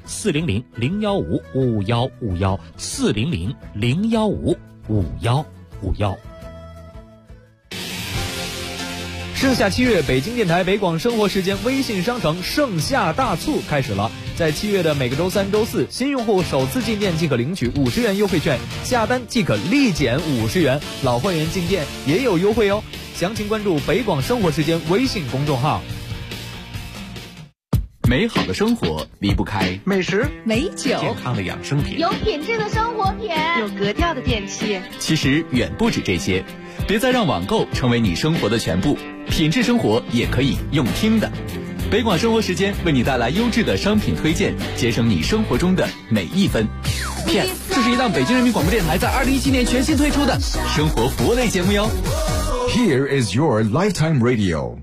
400-015-5151，400-015-5151。 盛夏7月，北京电台北广生活时间微信商城盛夏大促开始了。在7月的每个周3、周4，新用户首次进店即可领取50元优惠券，下单即可立减50元，老会员进店也有优惠哦。详情关注北广生活时间微信公众号。 美好的生活离不开美食、 美酒、 健康的养生品、 有品质的生活品、有格调的电器。 其实远不止这些，别再让网购成为你生活的全部，品质生活也可以用听的。北广生活时间为你带来优质的商品推荐，节省你生活中的每一分。PS， 这是一档北京人民广播电台在2017年全新推出的生活服务类节目哟。 Here is your lifetime radio.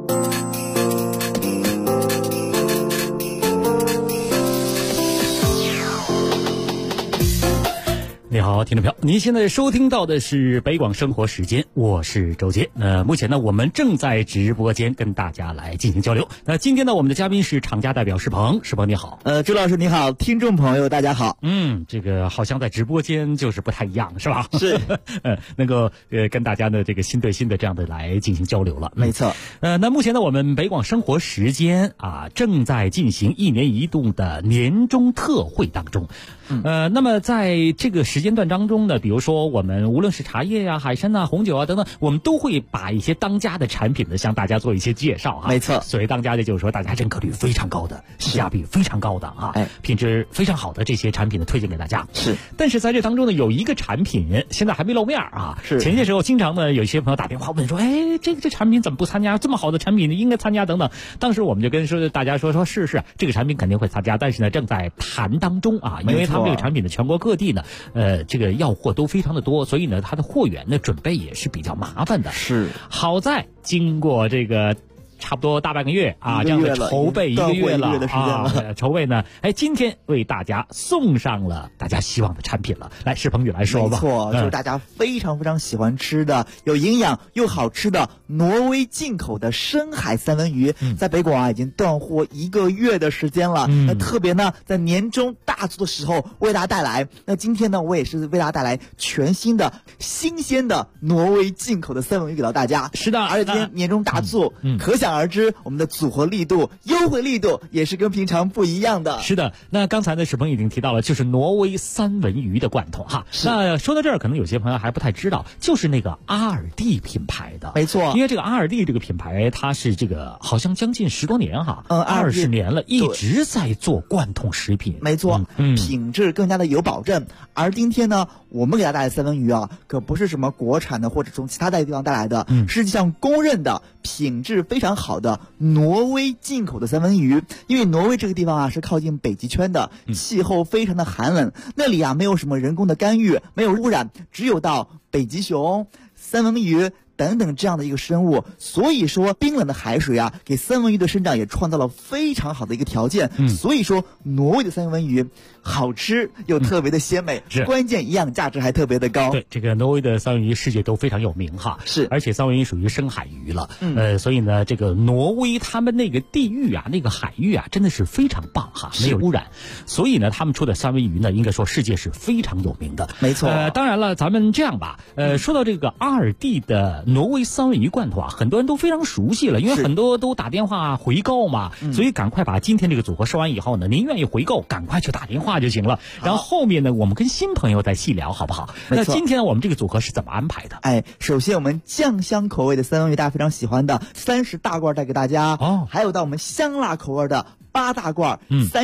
你好，听众朋友，您现在收听到的是北广生活时间，我是周杰。目前呢，我们正在直播间跟大家来进行交流。那今天呢，我们的嘉宾是厂家代表世鹏，世鹏你好。 周老师你好，听众朋友大家好。 这个好像在直播间就是不太一样，是吧？ 是， 能够跟大家呢这个心对心的这样的来进行交流了。 没错。 那目前呢，我们北广生活时间正在进行1年1度的年终特惠当中。那么在这个时间段当中呢，比如说我们无论是茶叶呀、海参啊、红酒啊等等，我们都会把一些当家的产品呢向大家做一些介绍没错， 所谓当家的就是说大家认可率非常高的、性价比非常高的品质非常好的这些产品呢推荐给大家。 是， 但是在这当中呢，有一个产品现在还没露面是前些时候经常呢有一些朋友打电话问说，这产品怎么不参加？这么好的产品应该参加等等。当时我们就跟大家说是这个产品肯定会参加，但是呢正在谈当中因为他们这个产品的全国各地呢，这个要货都非常的多，所以呢，它的货源的准备也是比较麻烦的。 是， 好在经过这个差不多大半个月这样的筹备1个月了筹备呢，今天为大家送上了大家希望的产品了。来，世鹏宇来说吧。 没错，就是大家非常非常喜欢吃的、有营养又好吃的挪威进口的深海三文鱼，在北广已经断货1个月的时间了。那特别呢，在年终大促的时候为大家带来。那今天呢，我也是为大家带来全新的、新鲜的挪威进口的三文鱼给到大家。 是的， 而且今天年终大促，可想而知，我们的组合力度、优惠力度也是跟平常不一样的。 是的，那刚才呢，世鹏已经提到了，就是挪威三文鱼的罐头那说到这儿，可能有些朋友还不太知道，就是那个阿尔蒂品牌的。 没错， 因为这个阿尔蒂这个品牌，它是这个好像将近10多年20年了，一直在做罐头食品。 没错，品质更加的有保证。而今天呢，我们给大家带来的三文鱼可不是什么国产的或者从其他的地方带来的，实际上公认的品质非常好的挪威进口的三文鱼。因为挪威这个地方是靠近北极圈的，气候非常的寒冷，那里没有什么人工的干预，没有污染，只有到北极熊、三文鱼等等这样的一个生物，所以说冰冷的海水给三文鱼的生长也创造了非常好的一个条件。所以说挪威的三文鱼好吃又特别的鲜美，关键营养价值还特别的高。 对，这个挪威的三文鱼世界都非常有名是， 而且三文鱼属于深海鱼了。所以呢，这个挪威他们那个地域那个海域真的是非常棒没有污染，所以呢，他们出的三文鱼呢，应该说世界是非常有名的。 没错。 当然了，咱们这样吧，说到这个阿尔蒂的挪威三文鱼罐头很多人都非常熟悉了，因为很多都打电话回购嘛，所以赶快把今天这个组合说完以后呢，您愿意回购，赶快去打电话就行了。然后后面呢，我们跟新朋友再细聊，好不好？那今天我们这个组合是怎么安排的？ 首先我们酱香口味的三文鱼大家非常喜欢的30大罐带给大家，还有到我们香辣口味的8大罐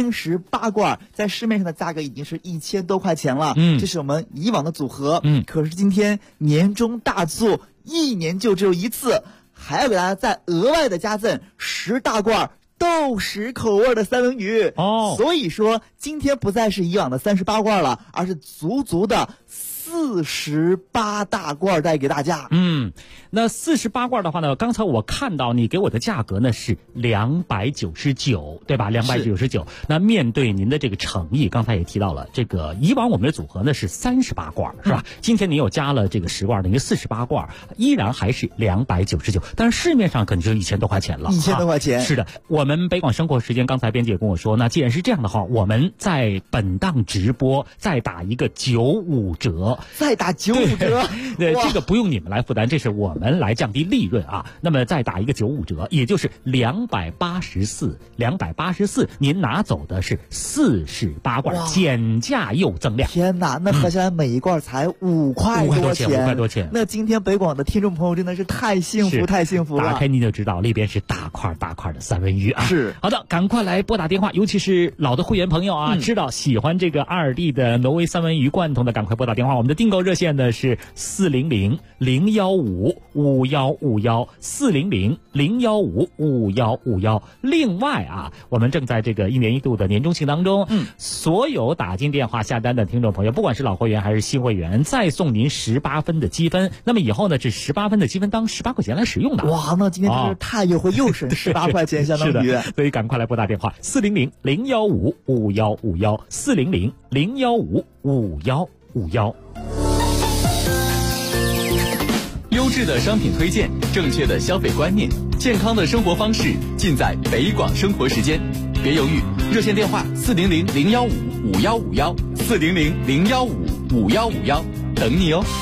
，38罐，在市面上的价格已经是1000多块钱了。这是我们以往的组合。可是今天年终大促，1年就只有一次，还要给大家再额外的加赠10大罐豆豉口味的三文鱼哦。 所以说今天不再是以往的38罐了，而是足足的48大罐带给大家。 那48罐的话呢，刚才我看到你给我的价格呢是299，对吧？299。那面对您的这个诚意，刚才也提到了，这个以往我们的组合呢是38罐，是吧？今天你又加了这个10罐，等于48罐，依然还是299。但是市面上可能就1000多块钱了 ，1000多块钱。 是的，我们北广生活时间，刚才编辑也跟我说，那既然是这样的话，我们在本档直播再打一个95折。 再打95折， 对，这个不用你们来负担，这是我们来降低利润啊。那么再打一个95折，也就是284，您拿走的是48罐，减价又增量。 天哪，那合起来每一罐才5块多钱 ，5块多钱。 那今天北广的听众朋友真的是太幸福，太幸福了。 打开你就知道，里边是大块大块的三文鱼啊。 是， 好的，赶快来拨打电话，尤其是老的会员朋友啊，知道喜欢这个阿尔蒂的挪威三文鱼罐头的，赶快拨打电话。我们的订购热线呢是400-015-5151，400-015-5151。另外啊，我们正在这个1年1度的年终庆当中，所有打进电话下单的听众朋友，不管是老会员还是新会员，再送您18分的积分。那么以后呢，这18分的积分当18块钱来使用的。 哇，那今天真是太优惠，又省18块钱，相当于。 是的，所以赶快来拨打电话400-015-5151，400-015-5151。 优质的商品推荐，正确的消费观念，健康的生活方式，尽在北广生活时间。别犹豫，热线电话400-015-5151，400-015-5151，等你哦。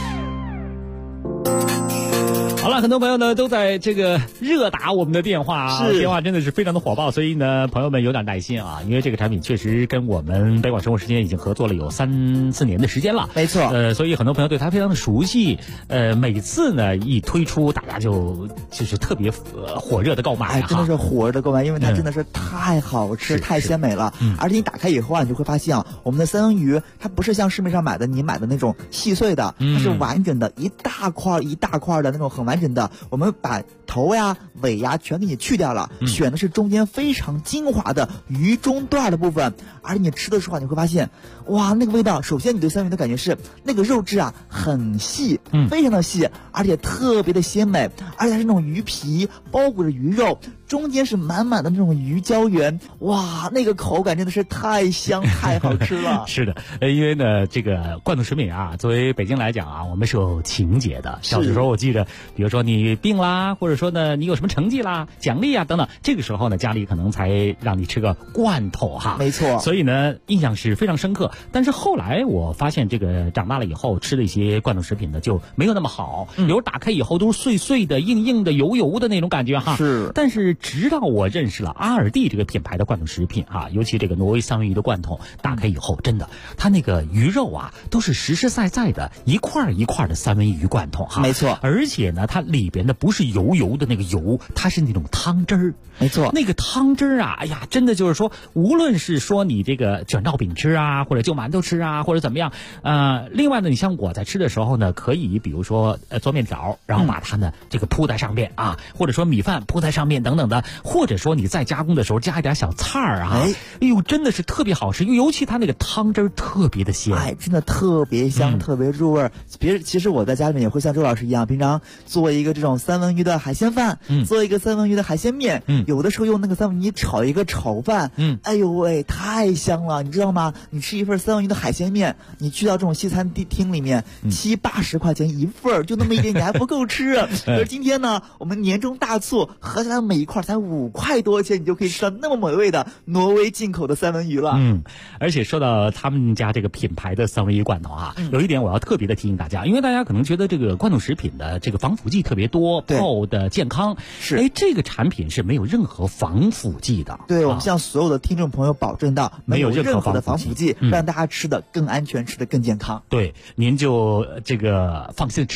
好了，很多朋友呢都在这个热打我们的电话啊，电话真的是非常的火爆，所以呢，朋友们有点耐心啊，因为这个产品确实跟我们北广生活时间已经合作了有3-4年的时间了， 没错。 所以很多朋友对它非常的熟悉，每次呢一推出，大家就是特别火热的购买， 真的是火热的购买，因为它真的是太好吃，太鲜美了。而且你打开以后啊，你就会发现啊，我们的三文鱼它不是像市面上你买的那种细碎的，它是完整的，一大块一大块的那种很完整的，我们把头呀尾呀全给你去掉了，选的是中间非常精华的鱼中段的部分。而你吃的时候你会发现，哇，那个味道，首先你对三文鱼的感觉是那个肉质啊很细，非常的细，而且特别的鲜美，而且是那种鱼皮包裹着鱼肉，中间是满满的那种鱼胶原，哇，那个口感真的是太香太好吃了。 是的，因为呢这个罐头食品啊，作为北京来讲啊，我们是有情节的。小的时候我记得，比如说你病啦，或者说呢你有什么成绩啦、奖励啊等等，这个时候呢家里可能才让你吃个罐头哈。 没错。 所以呢印象是非常深刻。但是后来我发现，这个长大了以后吃的一些罐头食品呢就没有那么好，有时候打开以后都是碎碎的、硬硬的、油油的那种感觉哈。 是。 但是直到我认识了阿尔蒂这个品牌的罐头食品啊，尤其这个挪威三文鱼的罐头，打开以后真的，它那个鱼肉啊都是实实在在的一块一块的三文鱼罐头哈。 没错。 而且呢，它里边的不是油油的那个油，它是那种汤汁儿。 没错。 那个汤汁儿啊，哎呀，真的就是说，无论是说你这个卷烙饼吃啊，或者就馒头吃啊，或者怎么样，另外呢，你像我在吃的时候呢，可以比如说做面条，然后把它呢这个铺在上面啊，或者说米饭铺在上面等等的，或者说你在加工的时候加一点小菜儿啊，哎呦，真的是特别好吃，尤其它那个汤汁儿特别的鲜， 真的特别香，特别入味。其实我在家里面也会像周老师一样，平常做一个这种三文鱼的海鲜饭，做一个三文鱼的海鲜面，有的时候用那个三文鱼炒一个炒饭，哎呦喂，太香了，你知道吗？你吃一份三文鱼的海鲜面，你去到这种西餐厅里面，70-80块钱一份，就那么一点点还不够吃。而今天呢，我们年终大促，合起来每一块才5块多钱，你就可以吃到那么美味的挪威进口的三文鱼了。 而且说到他们家这个品牌的三文鱼罐头啊，有一点我要特别的提醒大家，因为大家可能觉得这个罐头食品的这个防腐剂特别多，泡的健康， 是， 这个产品是没有任何防腐剂的。 对，我们向所有的听众朋友保证到，没有任何的防腐剂，让大家吃的更安全，吃的更健康。 对，您就这个放心吃吧。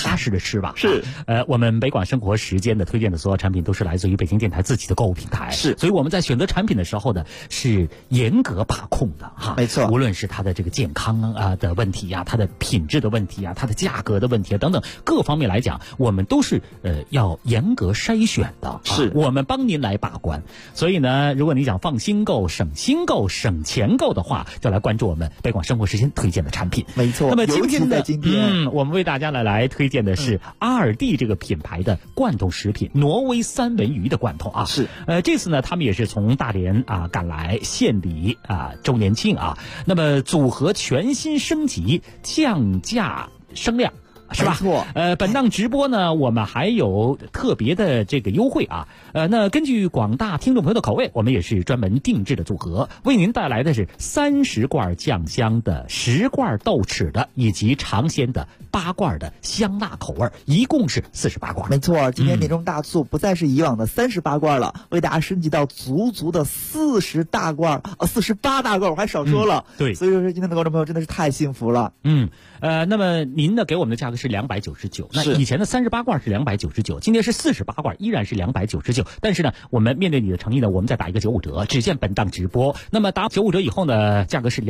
踏实的吃吧。 是， 我们北广生活时间的推荐的所有产品都是来自于北京电台自己的购物平台， 是， 所以我们在选择产品的时候呢，是严格把控的哈。 没错， 无论是它的这个健康的问题呀，它的品质的问题呀，它的价格的问题啊等等各方面来讲，我们都是要严格筛选的， 是我们帮您来把关。所以呢，如果你想放心购、省心购、省钱购的话，就来关注我们北广生活时间推荐的产品。 没错。 那么今天的我们为大家来推荐的是阿尔蒂这个品牌的罐头食品，挪威三文鱼的罐头啊。 是。 这次呢，他们也是从大连赶来献礼周年庆啊。那么组合全新升级，降价升量。是吧？ 没错。 本档直播呢，我们还有特别的这个优惠啊。那根据广大听众朋友的口味，我们也是专门定制的组合，为您带来的是30罐酱香的、10罐豆豉的，以及尝鲜的8罐的香辣口味，一共是48罐。 没错，今天年终大促不再是以往的38罐了，为大家升级到足的48大罐，我还少说了。 对， 所以说今天的观众朋友真的是太幸福了。 那么您呢给我们的价格是299，那以前的38罐是299，今天是48罐依然是299，但是呢，我们面对你的诚意呢，我们再打一个95折，只限本档直播。那么打95折以后呢，价格是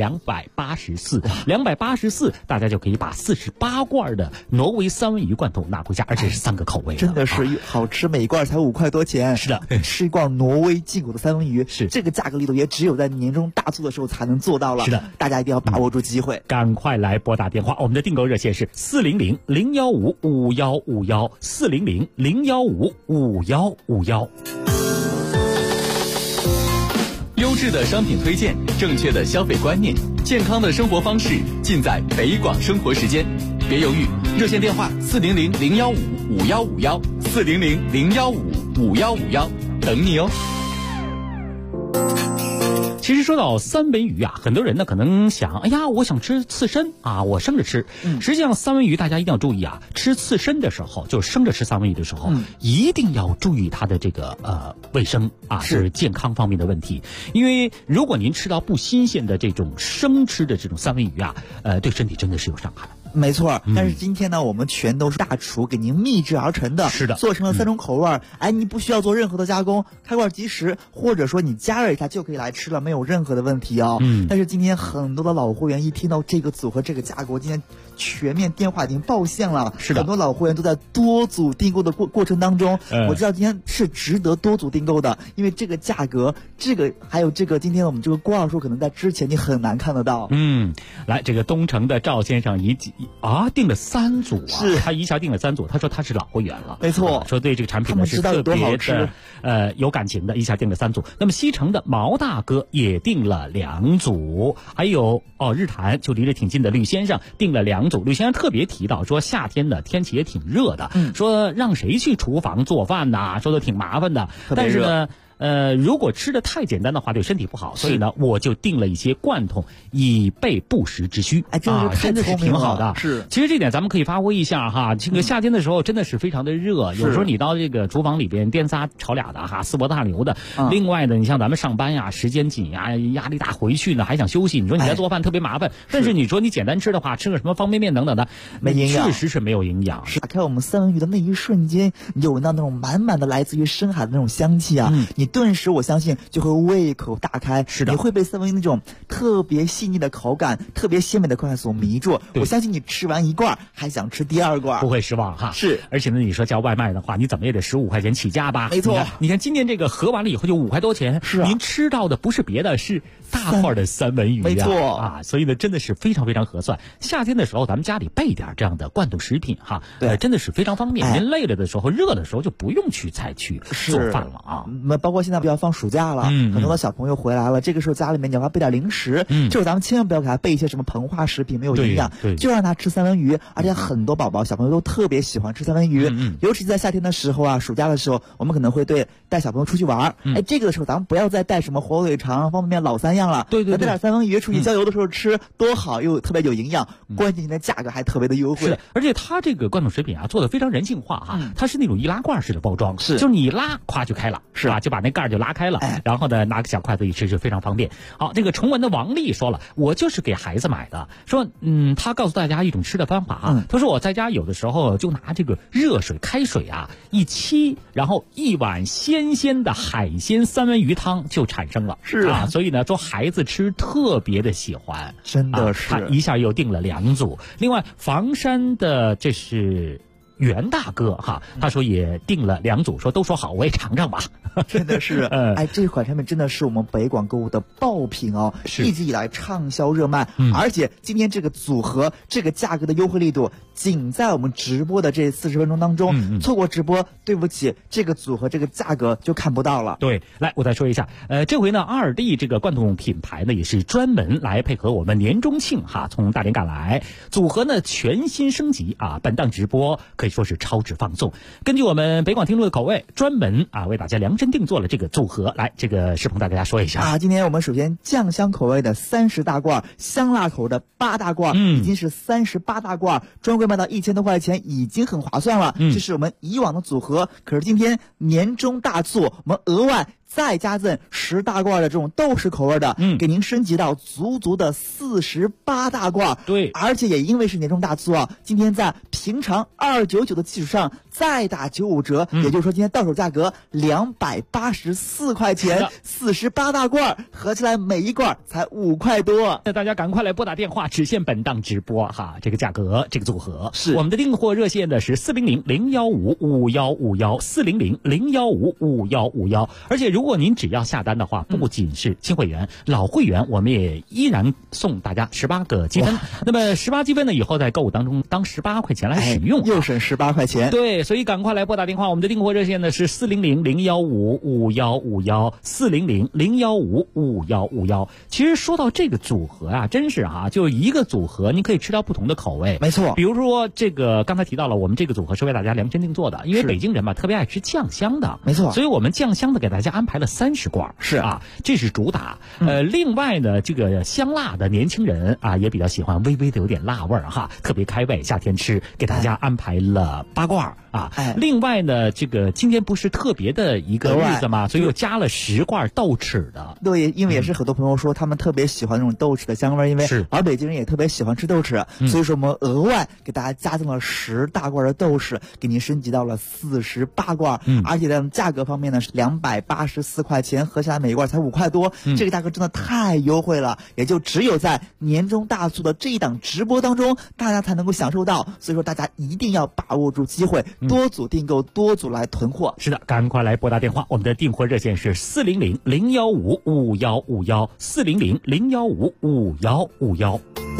284，大家就可以把48罐的挪威三文鱼罐头拿回家，而且是3个口味， 真的是好吃，每一罐才5块多钱。 是的， 吃一罐挪威进口的三文鱼， 是这个价格力度也只有在年终大促的时候才能做到了。 是的， 大家一定要把握住机会， 赶快来拨打电话。我们的订购热线是400-015-5151，400-015-5151。 优质的商品推荐，正确的消费观念，健康的生活方式，尽在北广生活时间。别犹豫，热线电话400-015-5151，400-015-5151，等你哦。 其实说到三文鱼很多人呢可能想，哎呀，我想吃刺身我生着吃。实际上三文鱼大家一定要注意吃刺身的时候，就是生着吃三文鱼的时候，一定要注意它的这个卫生是健康方面的问题。因为如果您吃到不新鲜的这种生吃的这种三文鱼对身体真的是有伤害。 没错，但是今天呢，我们全都是大厨给您秘制而成的， 是的， 做成了3种口味，你不需要做任何的加工，开罐即食，或者说你加热一下就可以来吃了，没有任何的问题哦。但是今天很多的老会员一听到这个组合这个价格，今天全面电话已经爆线了， 是的， 很多老会员都在多组订购的过程当中，我知道今天是值得多组订购的，因为这个价格，还有今天我们这个罐数可能在之前你很难看得到。 来，这个东城的赵先生订了3组是他一下订了3组，他说他是老会员了， 没错， 说对这个产品呢是特别的有感情的，一下订了3组。那么西城的毛大哥也订了2组，还有日坛就离着挺近的吕先生订了2组。吕先生特别提到说，夏天的天气也挺热的，说让谁去厨房做饭呐，说的挺麻烦的，但是呢如果吃的太简单的话，对身体不好，所以呢，我就订了一些罐头，以备不时之需。真的是挺好的。 是， 其实这点咱们可以发挥一下哈。这个夏天的时候真的是非常的热，有时候你到这个厨房里边颠仨炒俩的四波大流的。另外呢，你像咱们上班时间紧压力大，回去呢还想休息，你说你在做饭特别麻烦。但是你说你简单吃的话，吃个什么方便面等等的， 没营养， 确实是没有营养。 打开我们三文鱼的那一瞬间，你就闻到那种满满的来自于深海的那种香气你顿时我相信就会胃口大开， 是的， 你会被三文鱼那种特别细腻的口感、特别鲜美的口感所迷住。我相信你吃完1罐还想吃第2罐， 不会失望哈。 是， 而且呢，你说叫外卖的话，你怎么也得15块钱起价吧？ 没错， 你看今天这个合完了以后就5块多钱， 是您吃到的不是别的，是大块的三文鱼没错所以呢，真的是非常非常合算。夏天的时候，咱们家里备点这样的罐头食品真的是非常方便。您累了的时候、热的时候就不用再去做饭了包括现在不要放暑假了，很多的小朋友回来了，这个时候家里面你要备点零食，这时候咱们千万不要给他备一些什么膨化食品，没有营养，就让他吃三文鱼。而且很多小朋友都特别喜欢吃三文鱼，尤其在夏天的时候暑假的时候，我们可能会带小朋友出去玩，这个的时候咱们不要再带什么火腿肠、方便面老3样了， 对， 带点三文鱼出去郊游的时候吃多好，又特别有营养，关键现在价格还特别的优惠。 是的，而且它这个罐头食品做的非常人性化它是那种易拉罐式的包装， 是， 就是你一拉咵就开了，是吧？就把那盖儿就拉开了，然后呢拿个小筷子一吃就非常方便。好，这个崇文的王丽说了，我就是给孩子买的，说他告诉大家一种吃的方法啊，他说我在家有的时候就拿这个热水开水啊一沏，然后一碗鲜鲜的海鲜三文鱼汤就产生了， 是啊， 所以呢说孩子吃特别的喜欢， 真的是， 他一下又订了2组。另外房山的这是袁大哥哈，他说也订了2组，说都说好，我也尝尝吧。 真的是，这款产品真的是我们北广购物的爆品哦，一直以来畅销热卖，而且今天这个组合这个价格的优惠力度，仅在我们直播的这40分钟当中，错过直播，对不起，这个组合这个价格就看不到了。 对，来我再说一下，这回呢2D 这个罐头品牌呢也是专门来配合我们年中庆哈，从大连赶来，组合呢全新升级啊，本档直播可以说是超值放送，根据我们北广听众的口味，专门为大家量身定做了这个组合。来，这个世鹏大家说一下今天我们首先酱香口味的30大罐，香辣口的8大罐，已经是38大罐，专柜卖到1000多块钱，已经很划算了。这是我们以往的组合，可是今天年终大促，我们额外再加赠10大罐的这种豆豉口味的，给您升级到足足的48大罐。 对， 而且也因为是年终大促啊，今天在平常299的基础上再打95折，也就是说今天到手价格284块钱，48大罐合起来每一罐才5块多。 那大家赶快来拨打电话，只限本档直播哈，这个价格这个组合是我们的订货热线呢是400-015-5151，400-015-5151，而且如果您只要下单的话，不仅是新会员，老会员我们也依然送大家18个积分。那么18积分呢，以后在购物当中当18块钱来使用， 又省18块钱。 对，所以赶快来拨打电话，我们的订货热线呢是400-015-5151，400-015-5151。其实说到这个组合啊，真是就一个组合你可以吃到不同的口味。 没错， 比如说这个刚才提到了，我们这个组合是为大家量身定做的，因为北京人嘛特别爱吃酱香的， 没错， 所以我们酱香的给大家安排了30罐， 是这是主打。另外呢，这个香辣的年轻人也比较喜欢微微的有点辣味特别开胃，夏天吃，给大家安排了8罐另外呢，这个今天不是特别的一个日子嘛，所以又加了10罐豆豉的。 对，因为也是很多朋友说他们特别喜欢那种豆豉的香味，因为而北京人也特别喜欢吃豆豉，所以说我们额外给大家加赠了10大罐的豆豉，给您升级到了48罐，而且在价格方面呢是284块钱，合起来每一罐才5块多，这个价格真的太优惠了，也就只有在年终大促的这一档直播当中大家才能够享受到，所以说大家一定要把握住机会，多组订购，多组来囤货。 是的，赶快来拨打电话，我们的订货热线是400-015-5151，400-015-5151。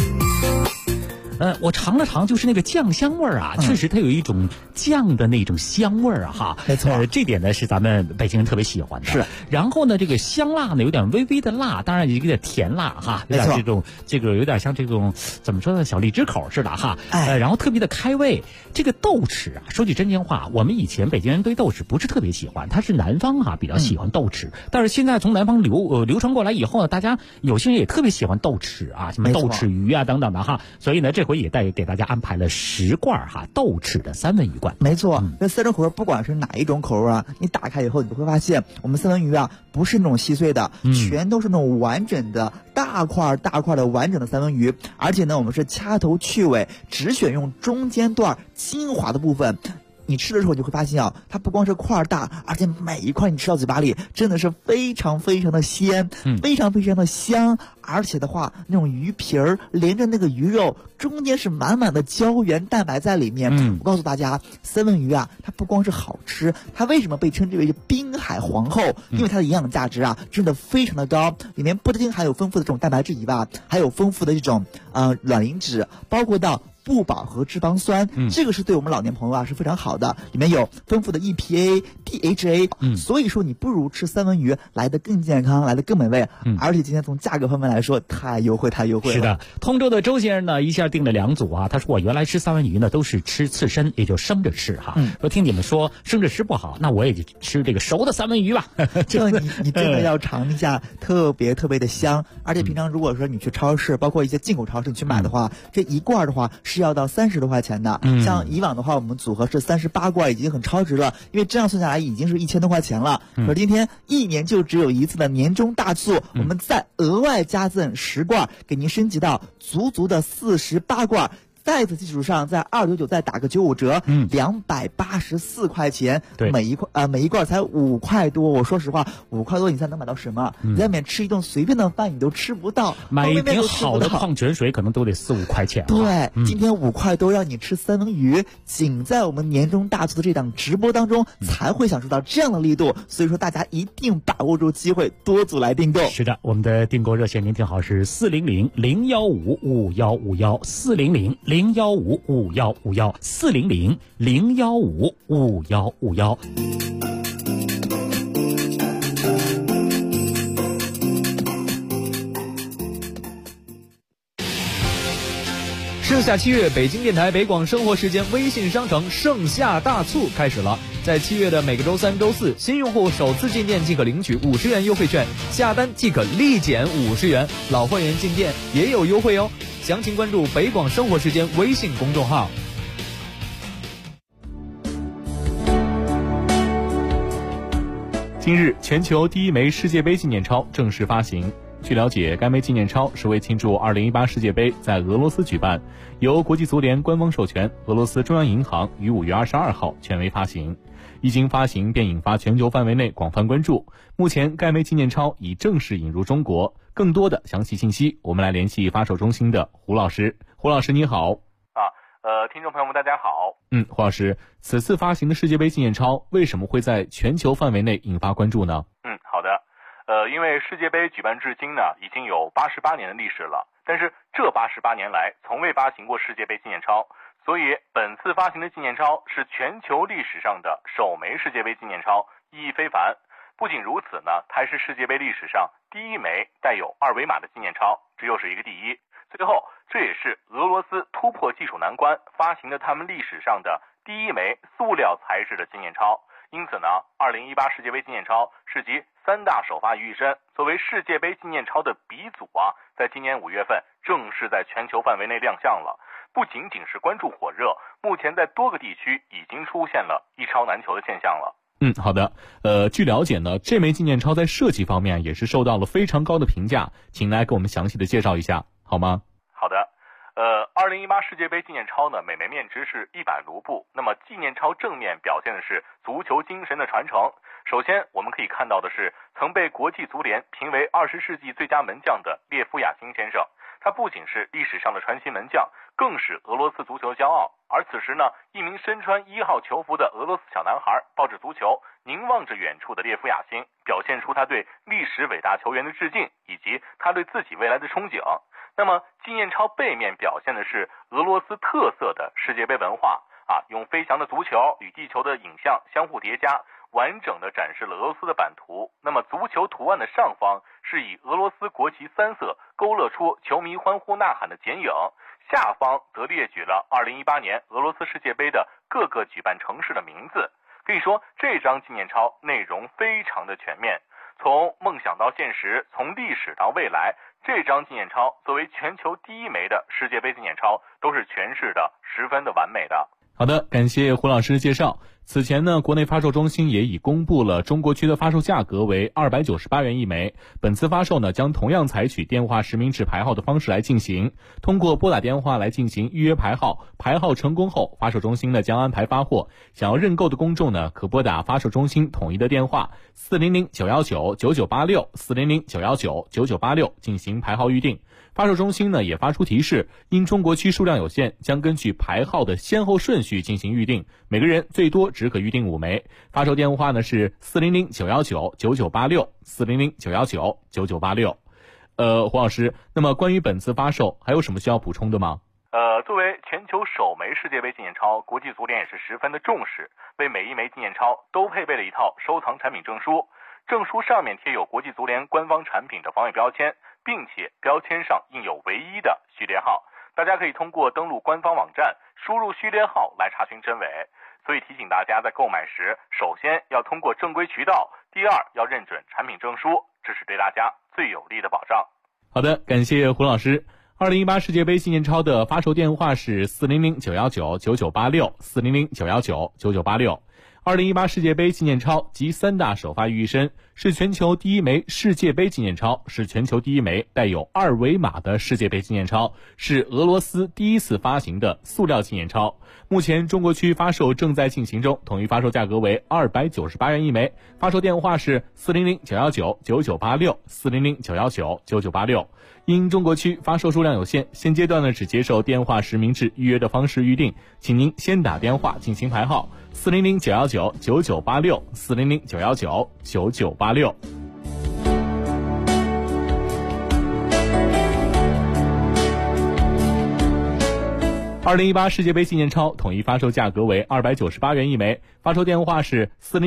我尝了尝，就是那个酱香味儿确实它有一种酱的那种香味儿没错， 这点呢是咱们北京人特别喜欢的。 是， 然后呢，这个香辣呢有点微微的辣，当然有点甜辣有点这个有点像这种怎么说呢，小荔枝口似的然后特别的开胃。这个豆豉说句真心话，我们以前北京人对豆豉不是特别喜欢，它是南方比较喜欢豆豉，但是现在从南方流传过来以后呢，大家有些人也特别喜欢豆豉什么豆豉鱼等等的所以呢这回也给大家安排了10罐豆豉的三文鱼罐。 没错，这3种口味不管是哪一种口味你打开以后你都会发现，我们三文鱼不是那种细碎的，全都是那种完整的大块的完整的三文鱼，而且呢我们是掐头去尾，只选用中间段精华的部分。你吃的时候你会发现它不光是块大，而且每一块你吃到嘴巴里真的是非常非常的鲜，非常非常的香，而且的话那种鱼皮儿连着那个鱼肉中间是满满的胶原蛋白在里面。我告诉大家，三文鱼它不光是好吃，它为什么被称之为是滨海皇后？因为它的营养价值真的非常的高，里面不仅含有丰富的这种蛋白质以外，还有丰富的这种卵磷脂，包括到不饱和脂肪酸，这个是对我们老年朋友是非常好的，里面有丰富的 EPA、DHA，所以说你不如吃三文鱼来得更健康，来得更美味，而且今天从价格方面来说太优惠了。 是的，通州的周先生呢一下订了2组他说我原来吃三文鱼呢都是吃刺身，也就生着吃说听你们说生着吃不好，那我也就吃这个熟的三文鱼吧。 这你真的要尝一下，特别特别的香，而且平常如果说你去超市，包括一些进口超市你去买的话，这一罐的话是要到30多块钱的。像以往的话，我们组合是38罐已经很超值了，因为这样算下来已经是1000多块钱了。可是今天1年就只有一次的年终大促，我们再额外加赠10罐，给您升级到足的48罐。在此基础上，在299再打个95折，284块钱，每一罐才5块多。我说实话，5块多你才能买到什么？你在外面吃一顿随便的饭你都吃不到， 买一瓶好的矿泉水可能都得4、5块钱。 对，今天5块多让你吃三文鱼，仅在我们年终大促的这档直播当中才会享受到这样的力度。所以说大家一定把握住机会，多组来订购。 是的，我们的订购热线您听好是400-015-5151，400-015-5151，400-015-5151。 盛夏7月，北京电台北广生活时间微信商城盛夏大促开始了。在7月的每个周3、周4，新用户首次进店即可领取50元优惠券，下单即可立减50元，老会员进店也有优惠哦。详情关注北广生活时间微信公众号。 今日，全球第一枚世界杯纪念钞正式发行。据了解，该枚纪念钞是为庆祝2018世界杯在俄罗斯举办，由国际足联官方授权，俄罗斯中央银行于5月22号权威发行。一经发行便引发全球范围内广泛关注。目前该枚纪念钞已正式引入中国。更多的详细信息，我们来联系发售中心的胡老师。胡老师你好。 听众朋友们大家好。 胡老师，此次发行的世界杯纪念钞为什么会在全球范围内引发关注呢？ 好的。因为世界杯举办至今呢，已经有88年的历史了，但是这88年来从未发行过世界杯纪念钞，所以本次发行的纪念钞是全球历史上的首枚世界杯纪念钞，意义非凡。不仅如此呢，它还是世界杯历史上第一枚带有2维码的纪念钞，这又是一个第一。最后，这也是俄罗斯突破技术难关发行的他们历史上的第一枚塑料材质的纪念钞。因此呢，2018世界杯纪念钞是集3大首发于一身，作为世界杯纪念钞的鼻祖在今年5月份正式在全球范围内亮相了。不仅仅是关注火热，目前在多个地区已经出现了一钞难求的现象了。 好的。据了解呢，这枚纪念钞在设计方面也是受到了非常高的评价，请来给我们详细的介绍一下好吗？ 好的。2018世界杯纪念钞呢，每枚面值是100卢布。那么纪念钞正面表现的是足球精神的传承。首先我们可以看到的是曾被国际足联评为20世纪最佳门将的列夫亚辛先生，他不仅是历史上的传奇门将，更是俄罗斯足球骄傲。而此时呢，一名身穿1号球服的俄罗斯小男孩抱着足球，凝望着远处的列夫亚辛，表现出他对历史伟大球员的致敬，以及他对自己未来的憧憬。那么纪念钞背面表现的是俄罗斯特色的世界杯文化用飞翔的足球与地球的影像相互叠加，完整的展示了俄罗斯的版图。那么足球图案的上方是以俄罗斯国旗3色勾勒出球迷欢呼呐喊的剪影，下方则列举了2018年俄罗斯世界杯的各个举办城市的名字。可以说这张纪念钞内容非常的全面，从梦想到现实，从历史到未来，这张纪念钞作为全球第一枚的世界杯纪念钞，都是诠释的十分的完美的。 好的，感谢胡老师的介绍。此前呢，国内发售中心也已公布了中国区的发售价格为298元一枚。本次发售呢，将同样采取电话实名制排号的方式来进行，通过拨打电话来进行预约排号，排号成功后，发售中心呢将安排发货。想要认购的公众呢，可拨打发售中心统一的电话400-919-9986，400-919-9986进行排号预定。发售中心呢也发出提示，因中国区数量有限，将根据排号的先后顺序进行预定，每个人最多只可预定5枚。发售电话呢是400-919-9986，400-919-9986。胡老师，那么关于本次发售还有什么需要补充的吗？ 作为全球首枚世界杯纪念钞，国际足联也是十分的重视，为每一枚纪念钞都配备了一套收藏产品证书。证书上面贴有国际足联官方产品的防伪标签，并且标签上印有唯一的序列号，大家可以通过登录官方网站输入序列号来查询真伪。所以提醒大家在购买时，首先要通过正规渠道，第二要认准产品证书，这是对大家最有力的保障。 好的，感谢胡老师。 2018世界杯纪念钞的发售电话是400-919-9986，400-919-9986。2018世界杯纪念钞集3大首发于一身，是全球第一枚世界杯纪念钞，是全球第一枚带有2维码的世界杯纪念钞，是俄罗斯第一次发行的塑料纪念钞。目前中国区发售正在进行中，统一发售价格为298元一枚，发售电话是400-919-9986，400-919-9986。因中国区发售数量有限，现阶段呢只接受电话实名制预约的方式预定，请您先打电话进行排号，400-919-9986，400-919-9986。2018世界杯纪念钞统一发售价格为298元一枚，发售电话是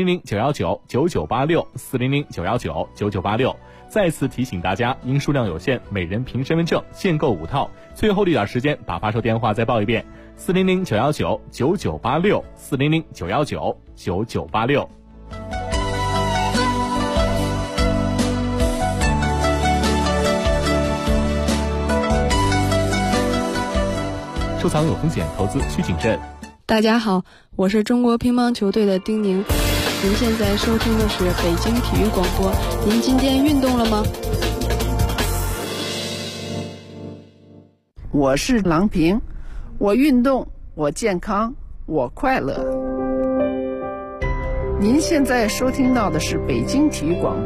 400-919-9986，400-919-9986。再次提醒大家，因数量有限，每人凭身份证限购5套。最后的一点时间，把发售电话再报一遍：400-919-9986，400-919-9986。收藏有风险，投资需谨慎。 大家好，我是中国乒乓球队的丁宁。您现在收听的是北京体育广播。您今天运动了吗？ 我是郎平，我运动，我健康，我快乐。您现在收听到的是北京体育广播。